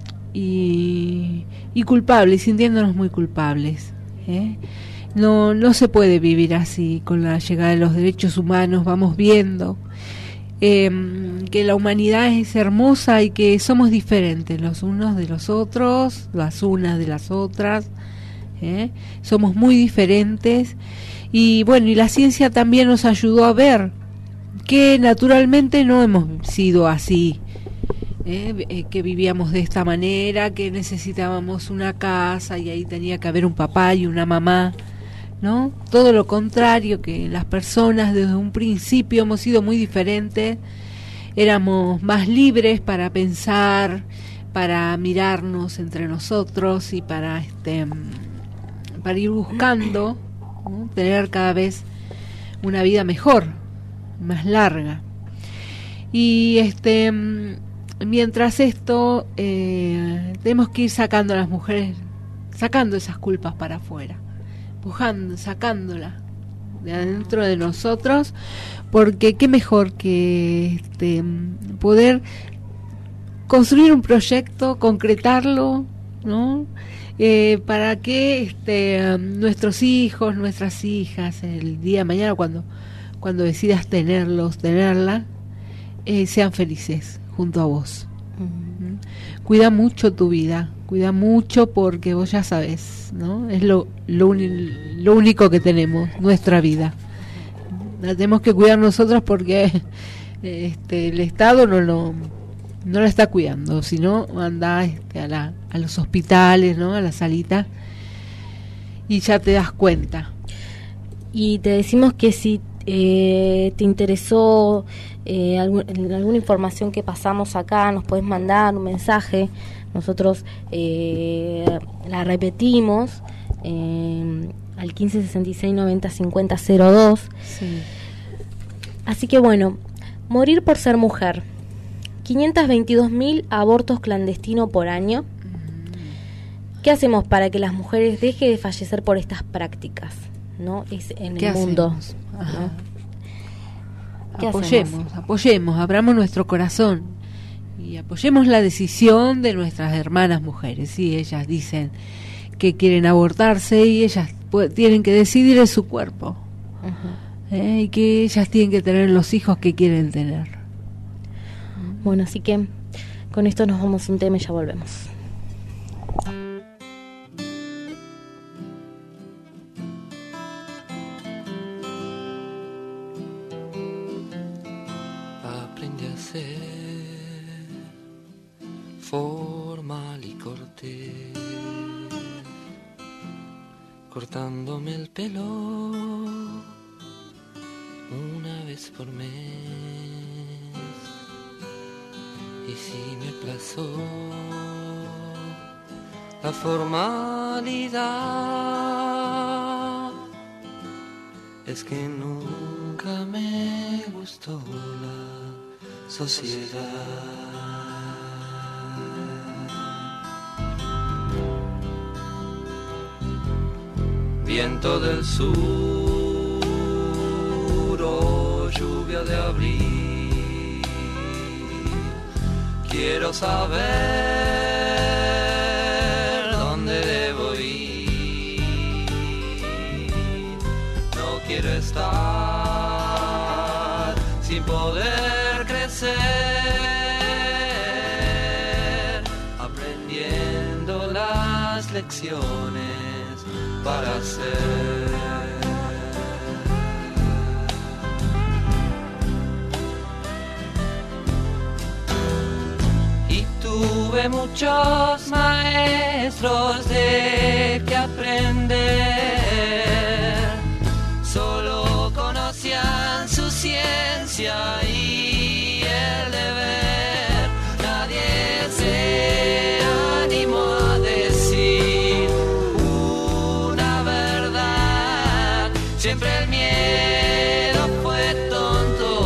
y, y culpables, sintiéndonos muy culpables, ¿eh? No, no se puede vivir así. Con la llegada de los derechos humanos vamos viendo eh, que la humanidad es hermosa y que somos diferentes los unos de los otros, las unas de las otras, ¿eh? Somos muy diferentes. Y bueno, y la ciencia también nos ayudó a ver que naturalmente no hemos sido así, ¿eh? Eh, que vivíamos de esta manera, que necesitábamos una casa y ahí tenía que haber un papá y una mamá, ¿no? Todo lo contrario, que las personas desde un principio hemos sido muy diferentes, éramos más libres para pensar, para mirarnos entre nosotros y para este para ir buscando, ¿no? Tener cada vez una vida mejor, más larga. Y este mientras esto eh, tenemos que ir sacando a las mujeres, sacando esas culpas para afuera, empujando, sacándola, de adentro de nosotros, porque qué mejor que este, poder construir un proyecto, concretarlo, ¿no? Eh, para que este, um, nuestros hijos, nuestras hijas, el día de mañana cuando, cuando decidas tenerlos, tenerla, eh, sean felices junto a vos. Uh-huh. Cuida mucho tu vida, cuida mucho porque vos ya sabés, ¿no? Es lo, lo, uni- lo único que tenemos, nuestra vida. La tenemos que cuidar nosotros porque este, el Estado no lo... no la está cuidando, sino anda este, a, la, a los hospitales, ¿no? A la salita, y ya te das cuenta. Y te decimos que si eh, te interesó eh, algún, alguna información que pasamos acá, nos podés mandar un mensaje, nosotros eh, la repetimos eh, al quince sesenta y seis noventa cincuenta cero dos. Sí. Así que bueno, morir por ser mujer. quinientos veintidós mil abortos clandestinos por año. ¿Qué hacemos para que las mujeres dejen de fallecer por estas prácticas? ¿No? Es en el mundo. ¿No? ¿Qué apoyemos, hacemos? apoyemos, abramos nuestro corazón y apoyemos la decisión de nuestras hermanas mujeres. Sí, ellas dicen que quieren abortarse y ellas pu- tienen que decidir en su cuerpo. Uh-huh. ¿Eh? Y que ellas tienen que tener los hijos que quieren tener. Bueno, así que con esto nos vamos a un tema y ya volvemos. Aprendí a ser formal y cortés, cortándome el pelo una vez por mes. Y si me plazó la formalidad, es que nunca me gustó la sociedad. Viento del sur o lluvia de abril, quiero saber dónde debo ir. No quiero estar sin poder crecer, aprendiendo las lecciones para ser. Tuve muchos maestros de que aprender, solo conocían su ciencia y el deber. Nadie se animó a decir una verdad, siempre el miedo fue tonto.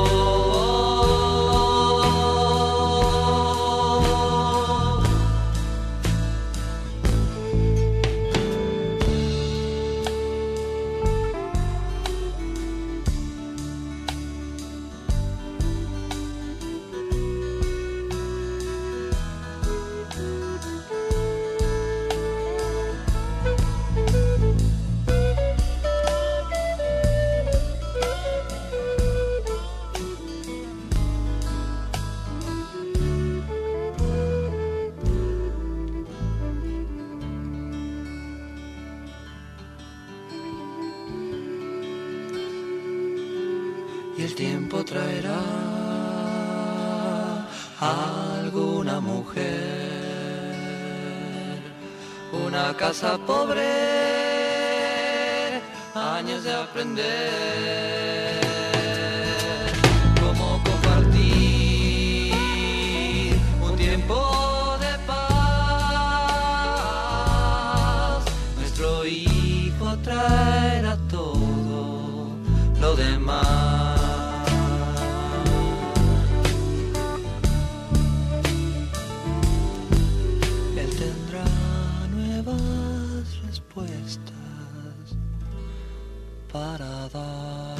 Y el tiempo traerá a alguna mujer, una casa pobre, años de aprender cómo compartir un tiempo de paz. Nuestro hijo traerá todo lo demás. para dar.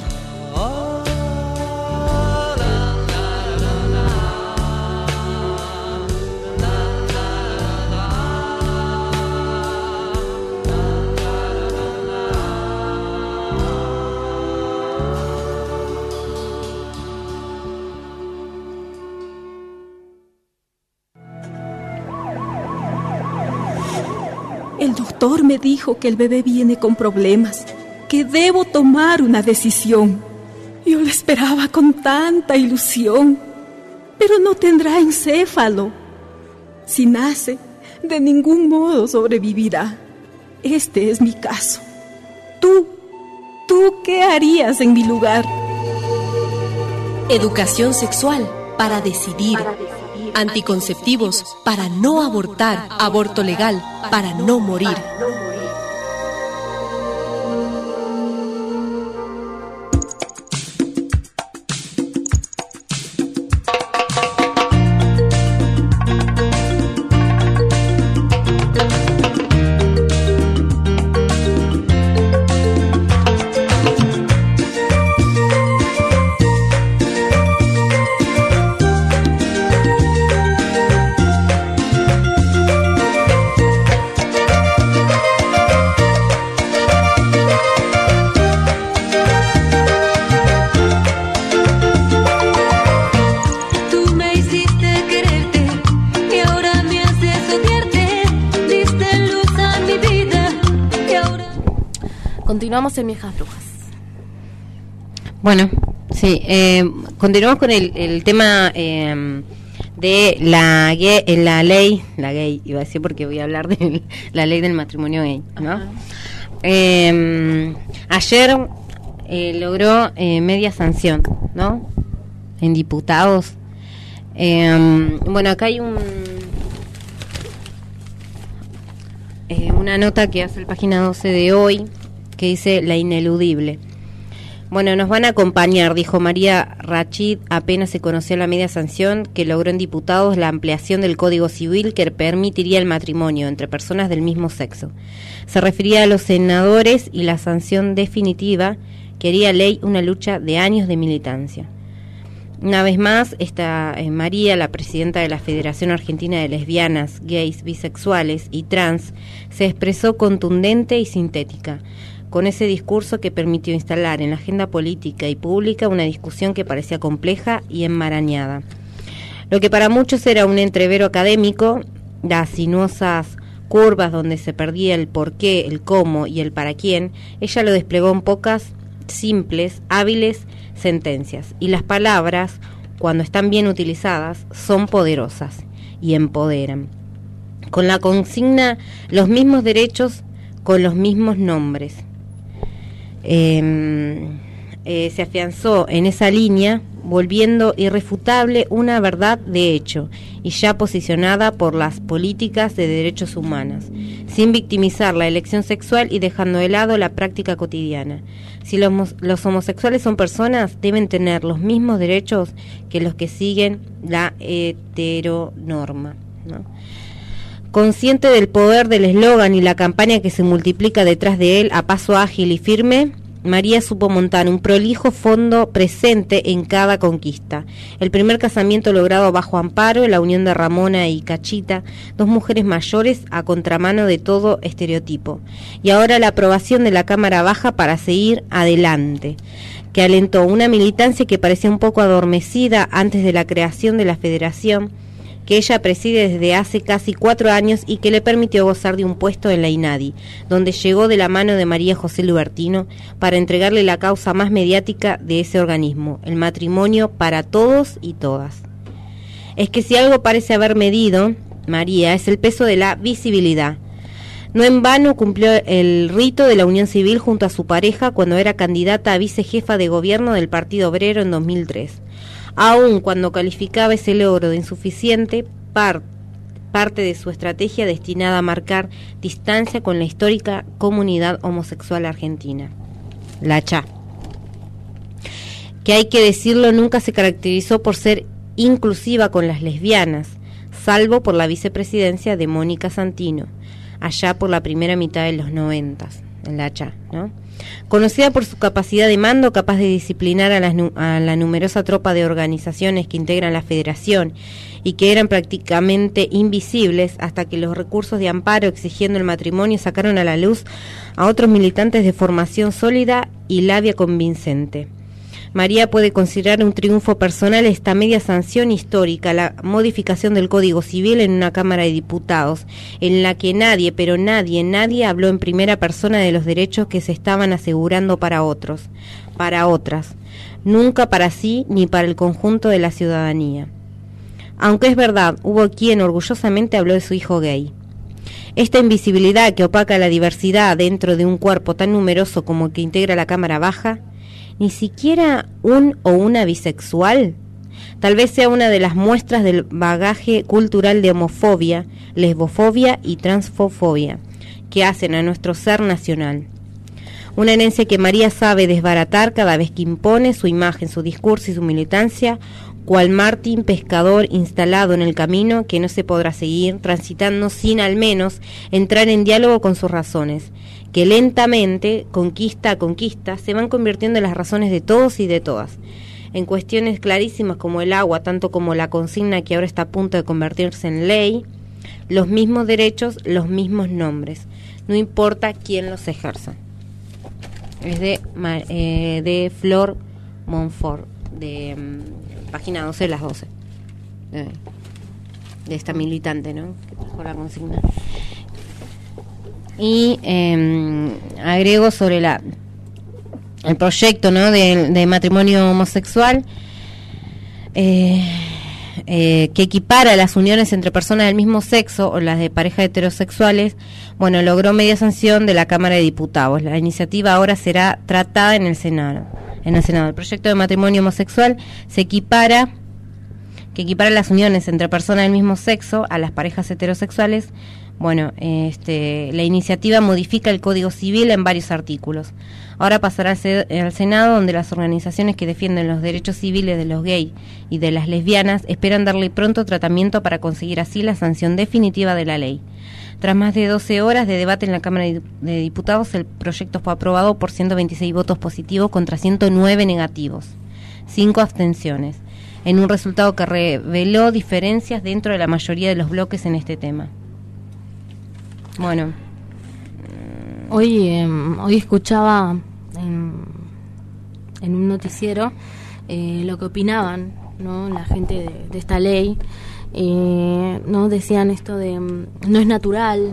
El doctor me dijo que el bebé viene con problemas, que debo tomar una decisión. Yo le esperaba con tanta ilusión, pero no tendrá encéfalo. Si nace, de ningún modo sobrevivirá. Este es mi caso. Tú, ¿tú qué harías en mi lugar? Educación sexual para decidir. Anticonceptivos para no abortar. Aborto legal para no morir. Continuamos en Viejas Brujas. Bueno, sí, eh, continuamos con el, el tema eh, de la gay, la ley, la gay, iba a decir porque voy a hablar de la ley del matrimonio gay, ¿no? Eh, ayer eh, logró eh, media sanción, ¿no? En diputados. Eh, bueno, acá hay un eh, una nota que hace el página doce de hoy, que dice la ineludible. Bueno, nos van a acompañar, dijo María Rachid, apenas se conoció la media sanción que logró en diputados la ampliación del Código Civil que permitiría el matrimonio entre personas del mismo sexo. Se refería a los senadores y la sanción definitiva que haría ley una lucha de años de militancia. Una vez más, esta eh, María, la presidenta de la Federación Argentina de Lesbianas, Gays, Bisexuales y Trans, se expresó contundente y sintética, con ese discurso que permitió instalar en la agenda política y pública una discusión que parecía compleja y enmarañada. Lo que para muchos era un entrevero académico, las sinuosas curvas donde se perdía el por qué, el cómo y el para quién, ella lo desplegó en pocas, simples, hábiles sentencias. Y las palabras, cuando están bien utilizadas, son poderosas y empoderan. Con la consigna, los mismos derechos con los mismos nombres. Eh, eh, se afianzó en esa línea, volviendo irrefutable una verdad de hecho y ya posicionada por las políticas de derechos humanos, sin victimizar la elección sexual y dejando de lado la práctica cotidiana. Si los, los homosexuales son personas, deben tener los mismos derechos que los que siguen la heteronorma, ¿no? Consciente del poder del eslogan y la campaña que se multiplica detrás de él a paso ágil y firme, María supo montar un prolijo fondo presente en cada conquista. El primer casamiento logrado bajo amparo, la unión de Ramona y Cachita, dos mujeres mayores a contramano de todo estereotipo. Y ahora la aprobación de la Cámara Baja para seguir adelante, que alentó una militancia que parecía un poco adormecida antes de la creación de la Federación, que ella preside desde hace casi cuatro años y que le permitió gozar de un puesto en la INADI, donde llegó de la mano de María José Lubertino para entregarle la causa más mediática de ese organismo, el matrimonio para todos y todas. Es que si algo parece haber medido María es el peso de la visibilidad. No en vano cumplió el rito de la unión civil junto a su pareja cuando era candidata a vicejefa de gobierno del Partido Obrero en dos mil tres. Aun cuando calificaba ese logro de insuficiente, par, parte de su estrategia destinada a marcar distancia con la histórica comunidad homosexual argentina, la C H A, que hay que decirlo nunca se caracterizó por ser inclusiva con las lesbianas, salvo por la vicepresidencia de Mónica Santino, allá por la primera mitad de los noventas. el hacha, ¿no? Conocida por su capacidad de mando, capaz de disciplinar a, las, a la numerosa tropa de organizaciones que integran la federación y que eran prácticamente invisibles hasta que los recursos de amparo exigiendo el matrimonio sacaron a la luz a otros militantes de formación sólida y labia convincente. María puede considerar un triunfo personal esta media sanción histórica, la modificación del Código Civil en una Cámara de Diputados, en la que nadie, pero nadie, nadie habló en primera persona de los derechos que se estaban asegurando para otros, para otras, nunca para sí ni para el conjunto de la ciudadanía. Aunque es verdad, hubo quien orgullosamente habló de su hijo gay. Esta invisibilidad que opaca la diversidad dentro de un cuerpo tan numeroso como el que integra la Cámara Baja, ni siquiera un o una bisexual, tal vez sea una de las muestras del bagaje cultural de homofobia, lesbofobia y transfobia que hacen a nuestro ser nacional. Una herencia que María sabe desbaratar cada vez que impone su imagen, su discurso y su militancia, cual Martín pescador instalado en el camino que no se podrá seguir, transitando sin al menos entrar en diálogo con sus razones, que lentamente, conquista a conquista, se van convirtiendo en las razones de todos y de todas, en cuestiones clarísimas como el agua, tanto como la consigna que ahora está a punto de convertirse en ley, los mismos derechos, los mismos nombres, no importa quién los ejerza. Es de, eh, de Flor Monfort, de um, página doce, las doce, de, de esta militante, ¿no?, que trajo la consigna. Y eh, agrego sobre la el proyecto, ¿no?, de, de matrimonio homosexual, eh, eh, que equipara las uniones entre personas del mismo sexo o las de parejas heterosexuales. Bueno, logró media sanción de la Cámara de Diputados. La iniciativa ahora será tratada en el Senado. En el Senado, el proyecto de matrimonio homosexual se equipara, que equipara las uniones entre personas del mismo sexo a las parejas heterosexuales. Bueno, este, la iniciativa modifica el Código Civil en varios artículos. Ahora pasará al Senado, donde las organizaciones que defienden los derechos civiles de los gays y de las lesbianas esperan darle pronto tratamiento para conseguir así la sanción definitiva de la ley. Tras más de doce horas de debate en la Cámara de Diputados, el proyecto fue aprobado por ciento veintiséis votos positivos contra ciento nueve negativos, cinco abstenciones, en un resultado que reveló diferencias dentro de la mayoría de los bloques en este tema. Bueno, hoy eh, hoy escuchaba en, en un noticiero eh, lo que opinaban, ¿no?, la gente de, de esta ley. Eh, no decían esto de um, no es natural,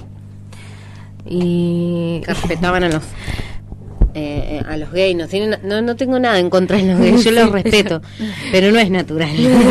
y que respetaban a los eh, a los gays. No tienen, no no tengo nada en contra de los gays, yo los respeto, pero no es natural.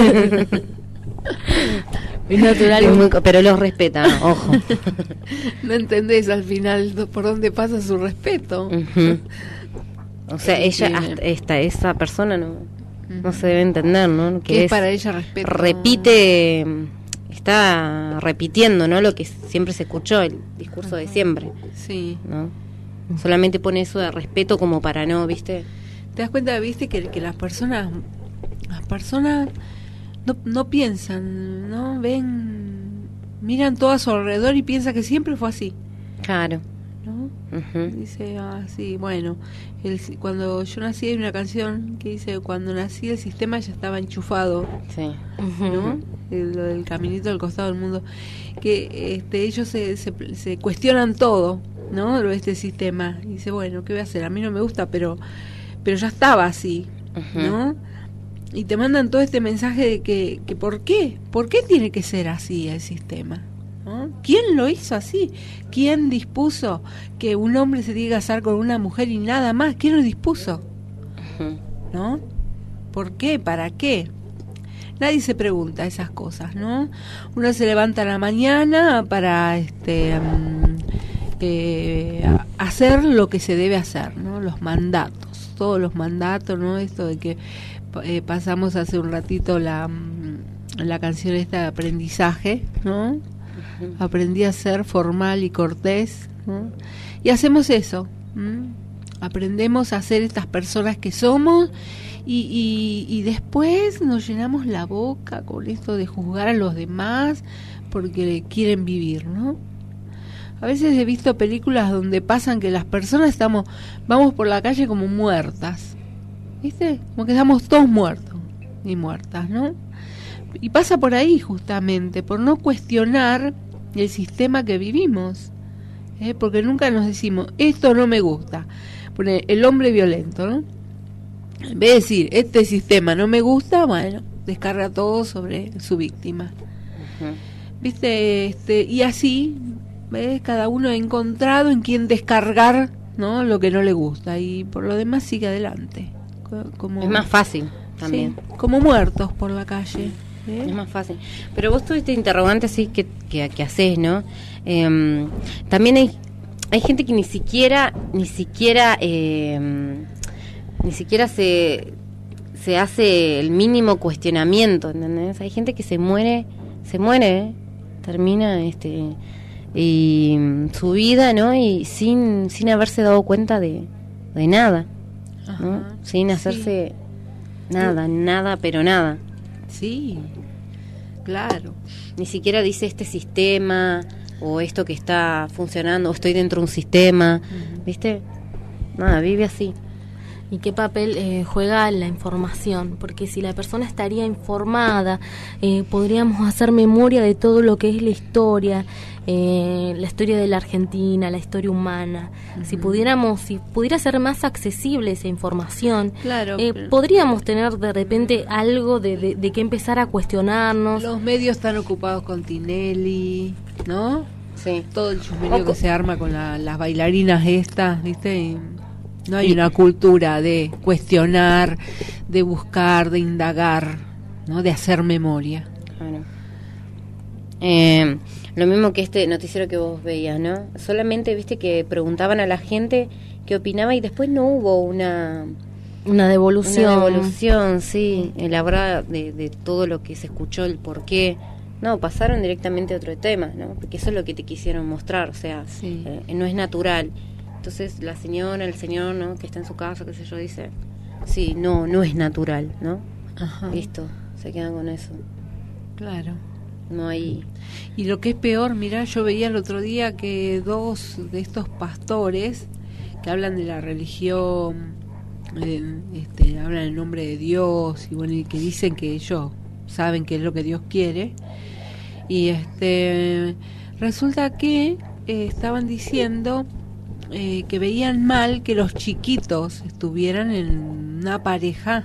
Es natural, es muy, pero los respetan, ojo. No entendés al final por dónde pasa su respeto. Uh-huh. O sea, ella, hasta esta, esa persona no, no se debe entender, ¿no? Que es, es para ella respeto. Repite, está repitiendo, ¿no?, lo que siempre se escuchó, el discurso de siempre. Sí. ¿No? Solamente pone eso de respeto como para no, ¿viste? ¿Te das cuenta, viste, que, que las personas, las personas no, no piensan, ¿no? Ven, miran todo a su alrededor y piensan que siempre fue así. Claro. ¿No? Uh-huh. Dice, ah, sí, bueno, el, cuando yo nací hay una canción que dice, cuando nací el sistema ya estaba enchufado, sí, ¿no? El, lo del caminito al costado del mundo, que este, ellos se, se, se cuestionan todo, ¿no?, lo de este sistema, y dice, bueno, ¿qué voy a hacer? A mí no me gusta, pero pero ya estaba así, uh-huh, ¿no? Y te mandan todo este mensaje de que, que ¿por qué? ¿Por qué tiene que ser así el sistema? ¿No? ¿Quién lo hizo así? ¿Quién dispuso que un hombre se tiene que casar con una mujer y nada más? ¿Quién lo dispuso? Uh-huh. ¿No? ¿Por qué? ¿Para qué? Nadie se pregunta esas cosas, ¿no? Uno se levanta a la mañana para este um, eh, hacer lo que se debe hacer, ¿no? Los mandatos, todos los mandatos, ¿no? Esto de que eh, pasamos hace un ratito la, la canción esta de aprendizaje, ¿no? Aprendí a ser formal y cortés, ¿no? Y hacemos eso, ¿m? Aprendemos a ser estas personas que somos y, y, y después nos llenamos la boca con esto de juzgar a los demás porque quieren vivir, ¿no? A veces he visto películas donde pasan que las personas estamos, vamos por la calle como muertas, ¿viste? Como que estamos todos muertos y muertas, ¿no? Y pasa por ahí justamente, por no cuestionar el sistema que vivimos, ¿eh? Porque nunca nos decimos, esto no me gusta. Pone el hombre violento, ¿no? En vez de decir, este sistema no me gusta, bueno, descarga todo sobre su víctima. Uh-huh. ¿Viste? Este, y así, ¿ves? Cada uno ha encontrado en quién descargar, ¿no? Lo que no le gusta, y por lo demás sigue adelante. Como, es más fácil también. Sí, como muertos por la calle. ¿Eh? Es más fácil. Pero vos tuviste interrogante así que, que, que haces, ¿no? Eh, también hay hay gente que ni siquiera ni siquiera eh, ni siquiera se se hace el mínimo cuestionamiento, ¿entendés? Hay gente que se muere se muere ¿eh? termina este y su vida, ¿no? Y sin sin haberse dado cuenta de de nada, ¿no? Ajá, sin hacerse sí. nada, nada, pero nada. Sí, claro. Ni siquiera dice este sistema o esto que está funcionando, o estoy dentro de un sistema, uh-huh. ¿Viste? Nada, vive así. ¿Y qué papel eh, juega la información? Porque si la persona estaría informada, eh, podríamos hacer memoria de todo lo que es la historia, eh, la historia de la Argentina, la historia humana. Uh-huh. Si pudiéramos, si pudiera ser más accesible esa información, claro, eh, pero... podríamos tener de repente algo de, de, de que empezar a cuestionarnos. Los medios están ocupados con Tinelli, ¿no? Sí. Todo el chusmerío que se arma con la, las bailarinas estas, ¿viste? Y no hay una cultura de cuestionar, de buscar, de indagar, ¿no? De hacer memoria. Claro. Eh, lo mismo que este noticiero que vos veías, ¿no? Solamente, viste, que preguntaban a la gente qué opinaba y después no hubo una... Una devolución. Una devolución, sí, elaborada de, de todo lo que se escuchó, el por qué. No, pasaron directamente a otro tema, ¿no? Porque eso es lo que te quisieron mostrar, o sea, sí. eh, no es natural. Entonces la señora, el señor, ¿no? Que está en su casa, qué sé yo, dice, sí, no, no es natural, ¿no? Ajá. Listo, se quedan con eso. Claro. No hay... Y lo que es peor, mirá, yo veía el otro día que dos de estos pastores que hablan de la religión, eh, este, hablan en nombre de Dios, y bueno, y que dicen que ellos saben qué es lo que Dios quiere, y este resulta que eh, estaban diciendo eh, que veían mal que los chiquitos estuvieran en una pareja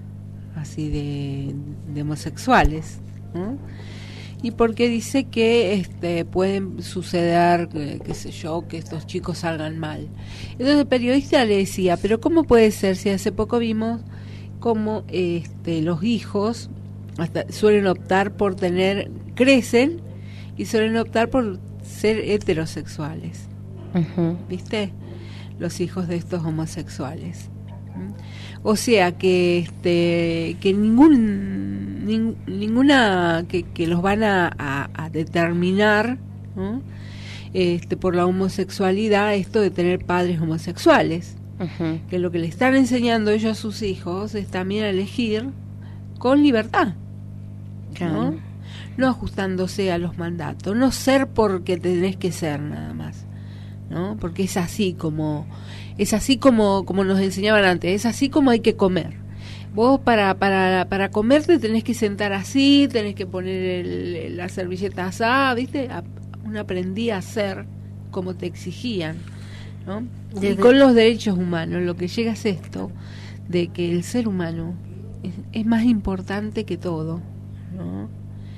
así de, de homosexuales, ¿no? Y porque dice que este pueden suceder, que, qué sé yo, que estos chicos salgan mal. Entonces el periodista le decía, pero ¿cómo puede ser si hace poco vimos cómo este los hijos hasta suelen optar por tener, crecen y suelen optar por ser heterosexuales? Uh-huh. ¿Viste? Los hijos de estos homosexuales. O sea que este que ningún ning, ninguna que, que los van a, a, a determinar, ¿no? Este por la homosexualidad, esto de tener padres homosexuales. Uh-huh. Que lo que le están enseñando ellos a sus hijos es también a elegir con libertad, claro. ¿no? No ajustándose a los mandatos, no ser porque tenés que ser nada más, ¿no? Porque es así como es así como como nos enseñaban antes, es así como hay que comer. Vos para para para comer te tenés que sentar así, tenés que poner el, la servilleta así, ¿viste? Uno aprendía a hacer como te exigían, ¿no? Desde... Y con los derechos humanos lo que llega es esto, de que el ser humano es, es más importante que todo, ¿no?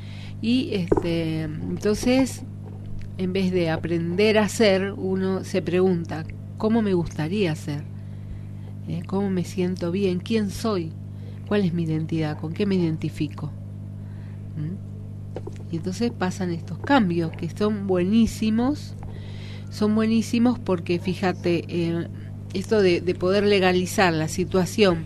Y este entonces, en vez de aprender a ser, uno se pregunta, ¿cómo me gustaría ser? ¿Eh? ¿Cómo me siento bien? ¿Quién soy? ¿Cuál es mi identidad? ¿Con qué me identifico? ¿Mm? Y entonces pasan estos cambios que son buenísimos, son buenísimos porque fíjate, eh, esto de, de poder legalizar la situación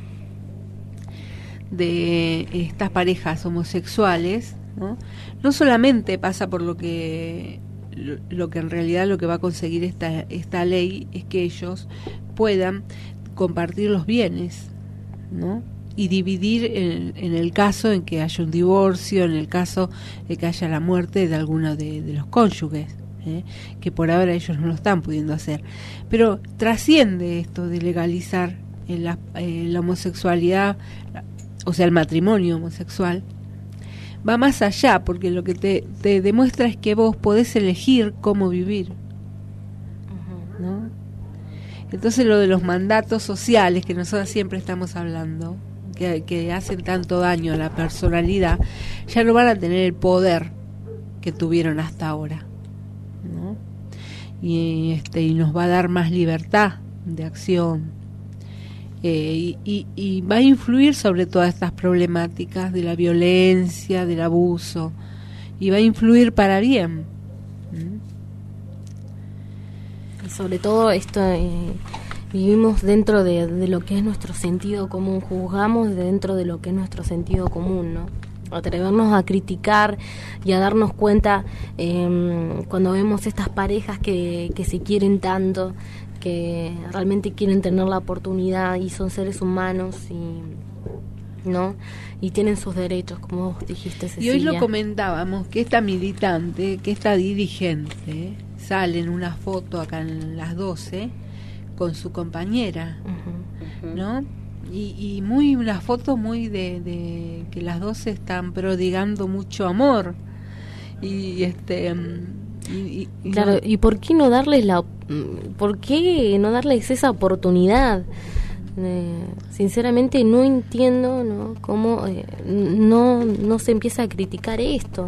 de estas parejas homosexuales, ¿no? No solamente pasa por lo que lo, lo que en realidad lo que va a conseguir esta esta ley es que ellos puedan compartir los bienes, ¿no? Y dividir en, en el caso en que haya un divorcio, en el caso de que haya la muerte de alguno de, de los cónyuges, ¿eh? Que por ahora ellos no lo están pudiendo hacer. Pero trasciende esto de legalizar la, eh, la homosexualidad, o sea, el matrimonio homosexual. Va más allá, porque lo que te, te demuestra es que vos podés elegir cómo vivir, ¿no? Entonces lo de los mandatos sociales que nosotros siempre estamos hablando, que, que hacen tanto daño a la personalidad, ya no van a tener el poder que tuvieron hasta ahora, ¿no? Y, este, y nos va a dar más libertad de acción. Eh, y, y, y va a influir sobre todas estas problemáticas de la violencia, del abuso, y va a influir para bien. ¿Mm? Y sobre todo esto, eh, vivimos dentro de, de lo que es nuestro sentido común, juzgamos dentro de lo que es nuestro sentido común, ¿no? Atrevernos a criticar y a darnos cuenta eh, cuando vemos estas parejas que, que se quieren tanto, que realmente quieren tener la oportunidad y son seres humanos y no y tienen sus derechos, como vos dijiste, Cecilia. Y hoy lo comentábamos, que esta militante, que esta dirigente sale en una foto acá en las doce con su compañera, uh-huh. Uh-huh. ¿no? Y, y muy una foto muy de, de que las dos están prodigando mucho amor y este y, y, y claro no, y por qué no darles la por qué no darles esa oportunidad. Eh, sinceramente no entiendo, ¿no? Cómo eh, no no se empieza a criticar esto.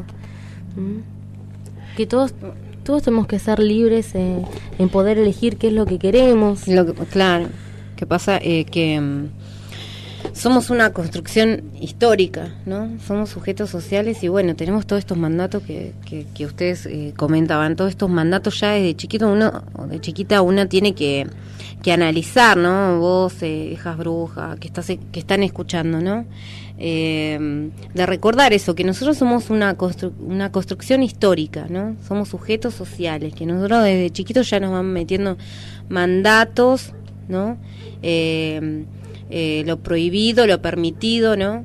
¿Mm? Que todos todos tenemos que ser libres eh, en poder elegir qué es lo que queremos. Lo que, claro, que pasa eh, que um, somos una construcción histórica, ¿no? Somos sujetos sociales y bueno, tenemos todos estos mandatos que, que, que ustedes eh, comentaban, todos estos mandatos ya desde chiquito uno, o de chiquita una tiene que, que analizar, ¿no? Vos, eh, hijas brujas, que estás, que están escuchando, ¿no? Eh, de recordar eso, que nosotros somos una constru- una construcción histórica, ¿no? Somos sujetos sociales, que nosotros desde chiquitos ya nos van metiendo mandatos, ¿no? Eh, eh, lo prohibido, lo permitido, ¿no?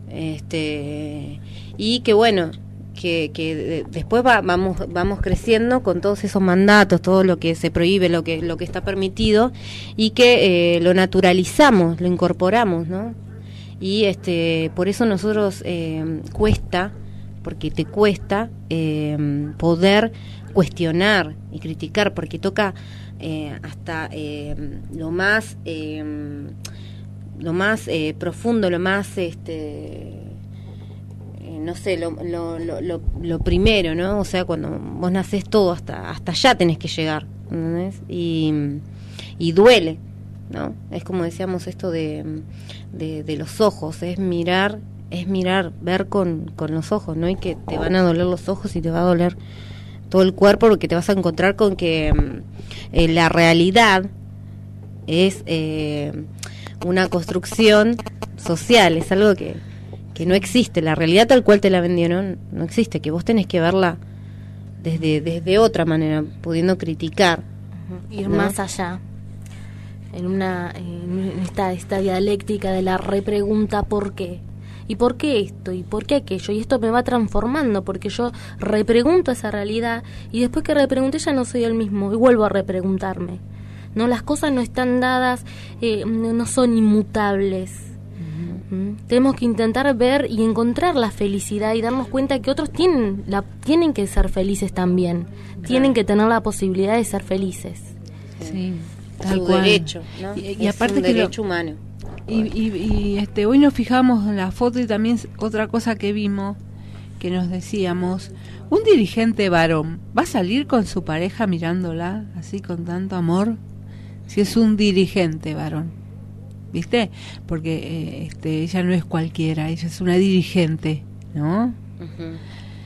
Este, y que bueno, que, que de, después va, vamos vamos creciendo con todos esos mandatos, todo lo que se prohíbe, lo que lo que está permitido, y que eh, lo naturalizamos, lo incorporamos, ¿no? Y este por eso nosotros eh, cuesta, porque te cuesta eh, poder cuestionar y criticar, porque toca eh, hasta eh, lo más eh, lo más eh, profundo, lo más este eh, no sé, lo, lo, lo, lo, lo primero, ¿no? O sea, cuando vos nacés todo, hasta hasta allá tenés que llegar, ¿entendés? Y, y duele, ¿no? Es como decíamos esto de, de, de los ojos, es mirar, es mirar, ver con, con los ojos, ¿no? Y que te van a doler los ojos y te va a doler todo el cuerpo, porque te vas a encontrar con que eh, la realidad es eh, una construcción social, es algo que, que no existe, la realidad tal cual te la vendieron no existe, que vos tenés que verla desde, desde otra manera, pudiendo criticar, uh-huh. Ir ¿no? más allá. En una en esta, esta dialéctica de la repregunta ¿por qué? ¿Y por qué esto? ¿Y por qué aquello? Y esto me va transformando, porque yo repregunto esa realidad y después que repregunté ya no soy el mismo y vuelvo a repreguntarme. No, las cosas no están dadas, eh, no son inmutables. Uh-huh. ¿Mm? Tenemos que intentar ver y encontrar la felicidad y darnos cuenta que otros tienen, la, tienen que ser felices también. Claro. Tienen que tener la posibilidad de ser felices. Sí. Tal su cual. Derecho, ¿no? y, y es aparte un que derecho lo, humano. Y, y, y este hoy nos fijamos en la foto y también otra cosa que vimos, que nos decíamos, un dirigente varón va a salir con su pareja mirándola así con tanto amor, si es un dirigente varón, ¿viste? Porque eh, este ella no es cualquiera, ella es una dirigente, ¿no? Uh-huh.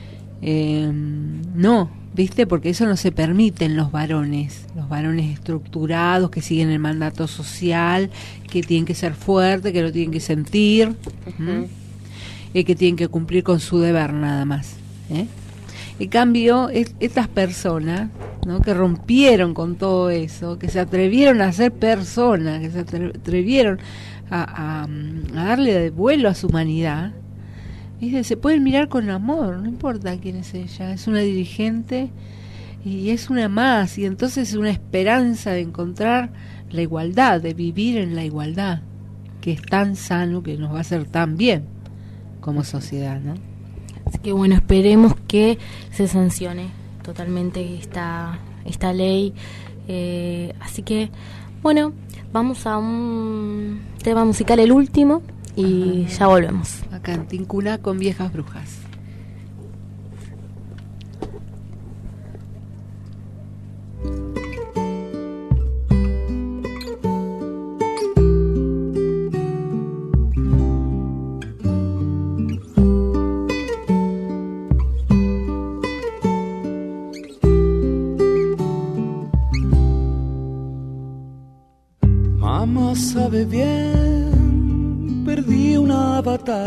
Eh, no, ¿viste? Porque eso no se permite en los varones, los varones estructurados que siguen el mandato social, que tienen que ser fuertes, que lo tienen que sentir, uh-huh. y que tienen que cumplir con su deber nada más, ¿eh? En cambio, es, estas personas, ¿no? Que rompieron con todo eso, que se atrevieron a ser personas, que se atrevieron a, a, a darle de vuelo a su humanidad, ¿viste? Se pueden mirar con amor, no importa quién es ella, es una dirigente y es una más, y entonces es una esperanza de encontrar la igualdad, de vivir en la igualdad, que es tan sano, que nos va a hacer tan bien como sociedad, ¿no? Así que bueno, esperemos que se sancione totalmente esta, esta ley. Eh, así que bueno, vamos a un tema musical, el último, y Ajá. ya volvemos. Acá en Tincuná con Viejas Brujas. Mamá sabe bien, perdí una batalla.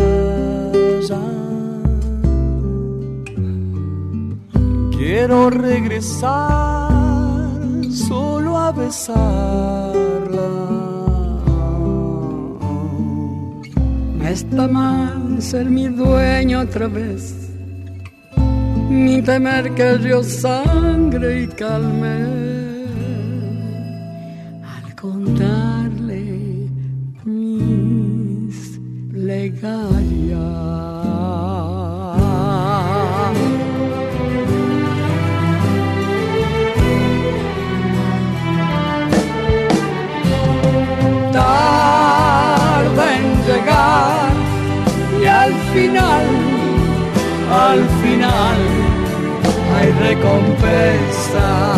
Quiero regresar solo a besarla. No está mal ser mi dueño otra vez, ni temer que yo sangre y calme. Contarle mis plegarias. Tarda en llegar y al final, al final hay recompensa.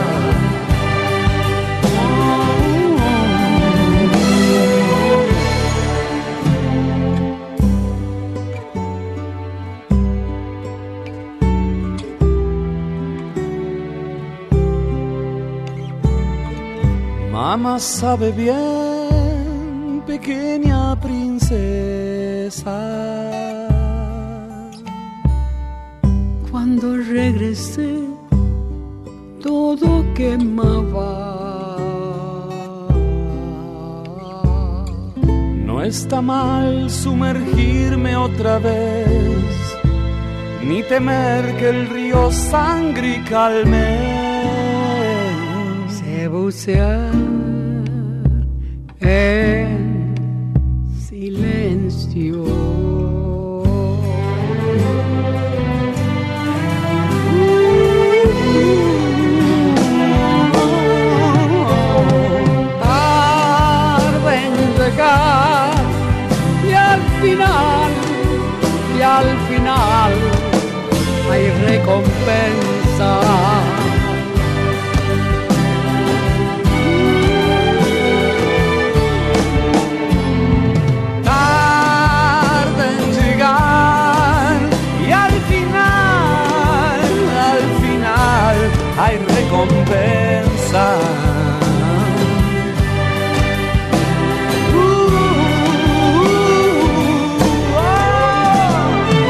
Mamá sabe bien, pequeña princesa, cuando regresé todo quemaba. No está mal sumergirme otra vez, ni temer que el río sangre y calme. Sé bucear en silencio. Tarde en llegar y al final, y al final hay recompensa. Hay recompensa. Uh, uh, oh.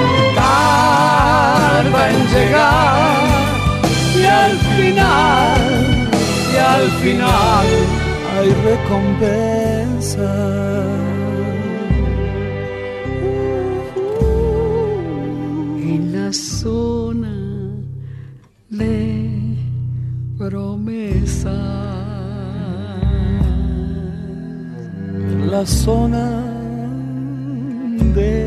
Tarda en llegar y al final, y al final hay recompensa. Uh, uh, en la zona de promesa, la zona de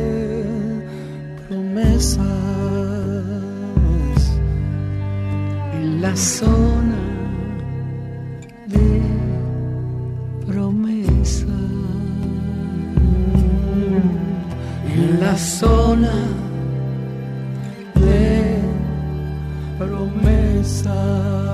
promesas, en la zona de promesas, en la zona de promesas.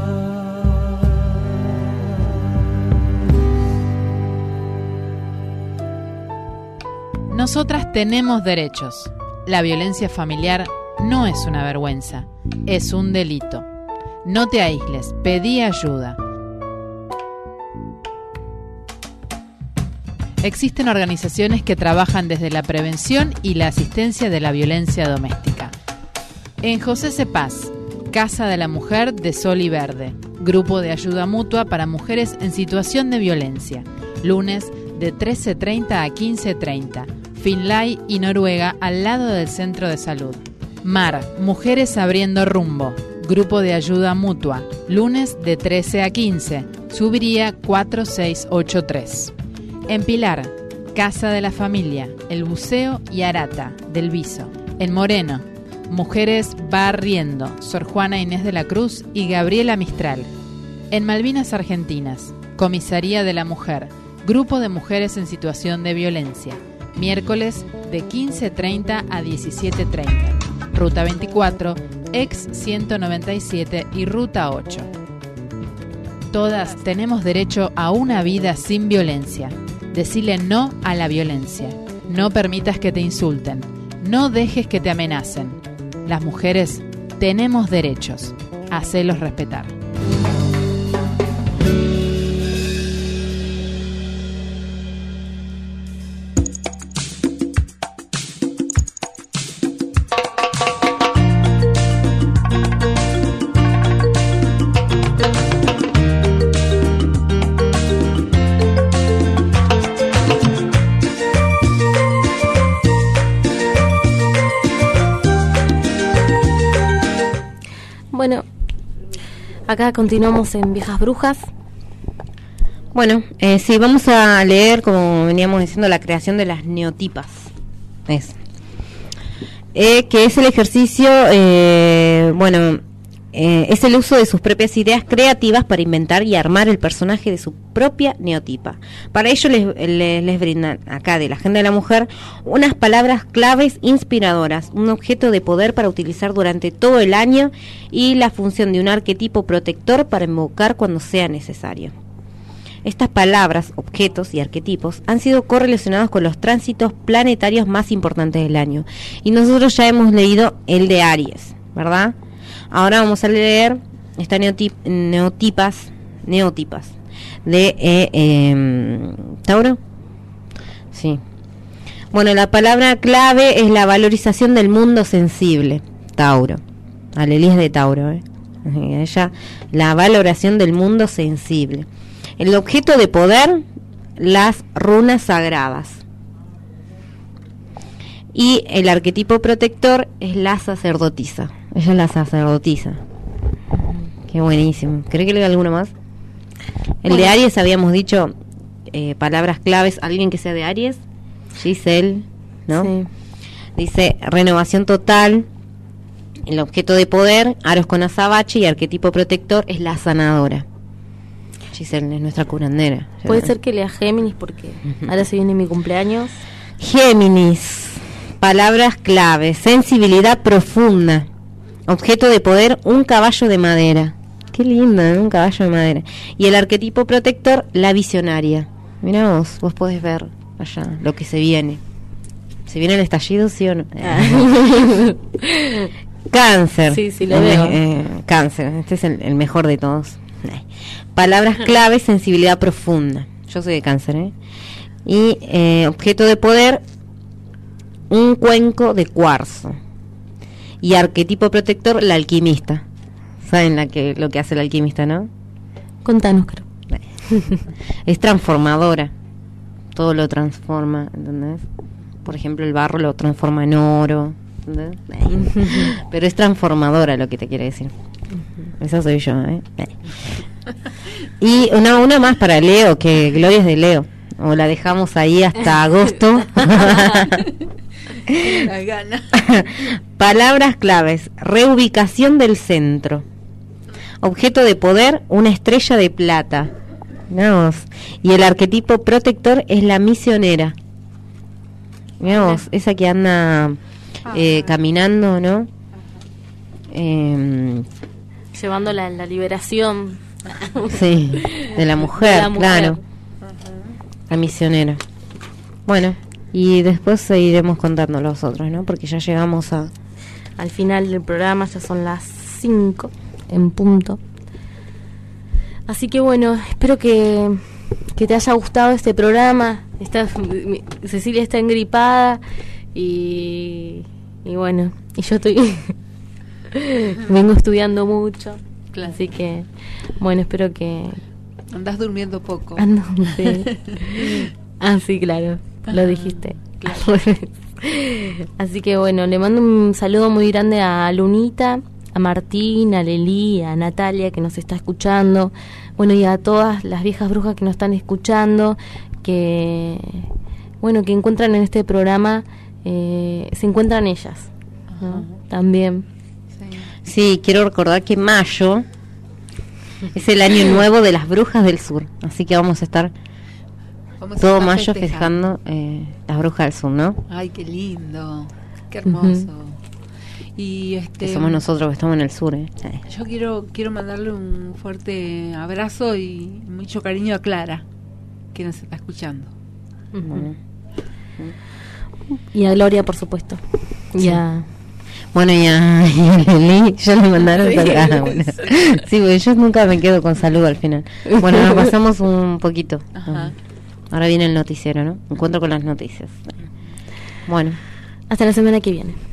Nosotras tenemos derechos. La violencia familiar no es una vergüenza, es un delito. No te aísles, pedí ayuda. Existen organizaciones que trabajan desde la prevención y la asistencia de la violencia doméstica. En José Cepaz, Casa de la Mujer de Sol y Verde, grupo de ayuda mutua para mujeres en situación de violencia, lunes de trece treinta a quince treinta. Finlay y Noruega, al lado del centro de salud. Mar, Mujeres Abriendo Rumbo, Grupo de Ayuda Mutua, lunes de trece a quince, Subiría cuatro seis ocho tres. En Pilar, Casa de la Familia, El Buceo y Arata, del Viso. En Moreno, Mujeres Barriendo, Sor Juana Inés de la Cruz y Gabriela Mistral. En Malvinas Argentinas, Comisaría de la Mujer, Grupo de Mujeres en Situación de Violencia, miércoles de quince treinta a diecisiete treinta. Ruta veinticuatro, ex ciento noventa y siete y Ruta ocho. Todas tenemos derecho a una vida sin violencia. Decile no a la violencia. No permitas que te insulten. No dejes que te amenacen. Las mujeres tenemos derechos. Hacelos respetar. Bueno, acá continuamos en Viejas Brujas. Bueno, eh, sí, vamos a leer, como veníamos diciendo, la creación de las neotipas. Es. Eh, que es el ejercicio, eh, bueno, eh, es el uso de sus propias ideas creativas para inventar y armar el personaje de su propia neotipa. Para ello les, les, les brindan acá de la Agenda de la Mujer unas palabras claves inspiradoras, un objeto de poder para utilizar durante todo el año y la función de un arquetipo protector para invocar cuando sea necesario. Estas palabras, objetos y arquetipos han sido correlacionados con los tránsitos planetarios más importantes del año. Y nosotros ya hemos leído el de Aries, ¿verdad? Ahora vamos a leer estas neotip neotipas, neotipas de eh, eh, Tauro. Sí. Bueno, la palabra clave es la valorización del mundo sensible. Tauro. Alelí es de Tauro, ¿eh? Ella, la valoración del mundo sensible. El objeto de poder, las runas sagradas. Y el arquetipo protector es la sacerdotisa. Ella es la sacerdotisa. Qué buenísimo. ¿Cree que le da alguno más? El bueno. de Aries habíamos dicho eh, palabras claves. ¿Alguien que sea de Aries? Giselle, ¿no? Sí. Dice renovación total. El objeto de poder, aros con azabache, y arquetipo protector es la sanadora. Giselle es nuestra curandera. Puede ser que lea Géminis porque uh-huh. ahora se viene mi cumpleaños. Géminis, palabras clave, sensibilidad profunda, objeto de poder, un caballo de madera. Qué lindo, ¿eh? Un caballo de madera. Y el arquetipo protector, la visionaria. Mirá vos, vos podés ver allá lo que se viene. ¿Se viene el estallido, sí o no? Ah. Cáncer. Sí, sí, lo veo. Eh, cáncer, este es el, el mejor de todos. Palabras clave, sensibilidad profunda. Yo soy de Cáncer, ¿eh? Y eh, objeto de poder, un cuenco de cuarzo. Y arquetipo protector, la alquimista. ¿Saben la que, lo que hace la alquimista, no? Contanos, creo. Es transformadora. Todo lo transforma, ¿entendés? Por ejemplo, el barro lo transforma en oro, ¿entendés? Pero es transformadora, lo que te quiere decir. Esa soy yo, ¿eh? Y una, una más para Leo, que Gloria es de Leo. O la dejamos ahí hasta agosto. La gana. Palabras claves: reubicación del centro. Objeto de poder, una estrella de plata. Vamos. Y el arquetipo protector es la misionera. Vamos, esa que anda eh, caminando, ¿no? Eh, Llevando la, la liberación. Sí, de la mujer, de la mujer. Claro. Uh-huh. La misionera. Bueno, y después seguiremos contando los otros, ¿no? Porque ya llegamos a... al final del programa, ya son las cinco en punto. Así que bueno, espero que, que te haya gustado este programa. Está, Cecilia está engripada y, y bueno, y yo estoy... vengo estudiando mucho, claro. Así que bueno, espero que... Andás durmiendo poco. Ando, sí. Ah, sí, claro, lo dijiste. Claro. Así que bueno, le mando un saludo muy grande a Lunita, a Martín, a Lelí, a Natalia que nos está escuchando, bueno, y a todas las viejas brujas que nos están escuchando, que bueno, que encuentran en este programa, eh, se encuentran ellas, ¿no? También. Sí, quiero recordar que mayo es el año nuevo de las brujas del sur, así que vamos a estar vamos a todo estar mayo festejando, festejando eh, las brujas del sur, ¿no? Ay, qué lindo, qué hermoso. Uh-huh. Y este, que somos nosotros que estamos en el sur, ¿eh? Yo quiero quiero mandarle un fuerte abrazo y mucho cariño a Clara, que nos está escuchando. Uh-huh. Uh-huh. Y a Gloria, por supuesto. Sí. Ya. Bueno, ya, ya Lili, ya le mandaron sí, saludos. Ah, bueno. Sí, porque yo nunca me quedo con salud al final. Bueno, nos pasamos un poquito. Ajá. Ahora viene el noticiero, ¿no? Encuentro con las noticias. Bueno. Hasta la semana que viene.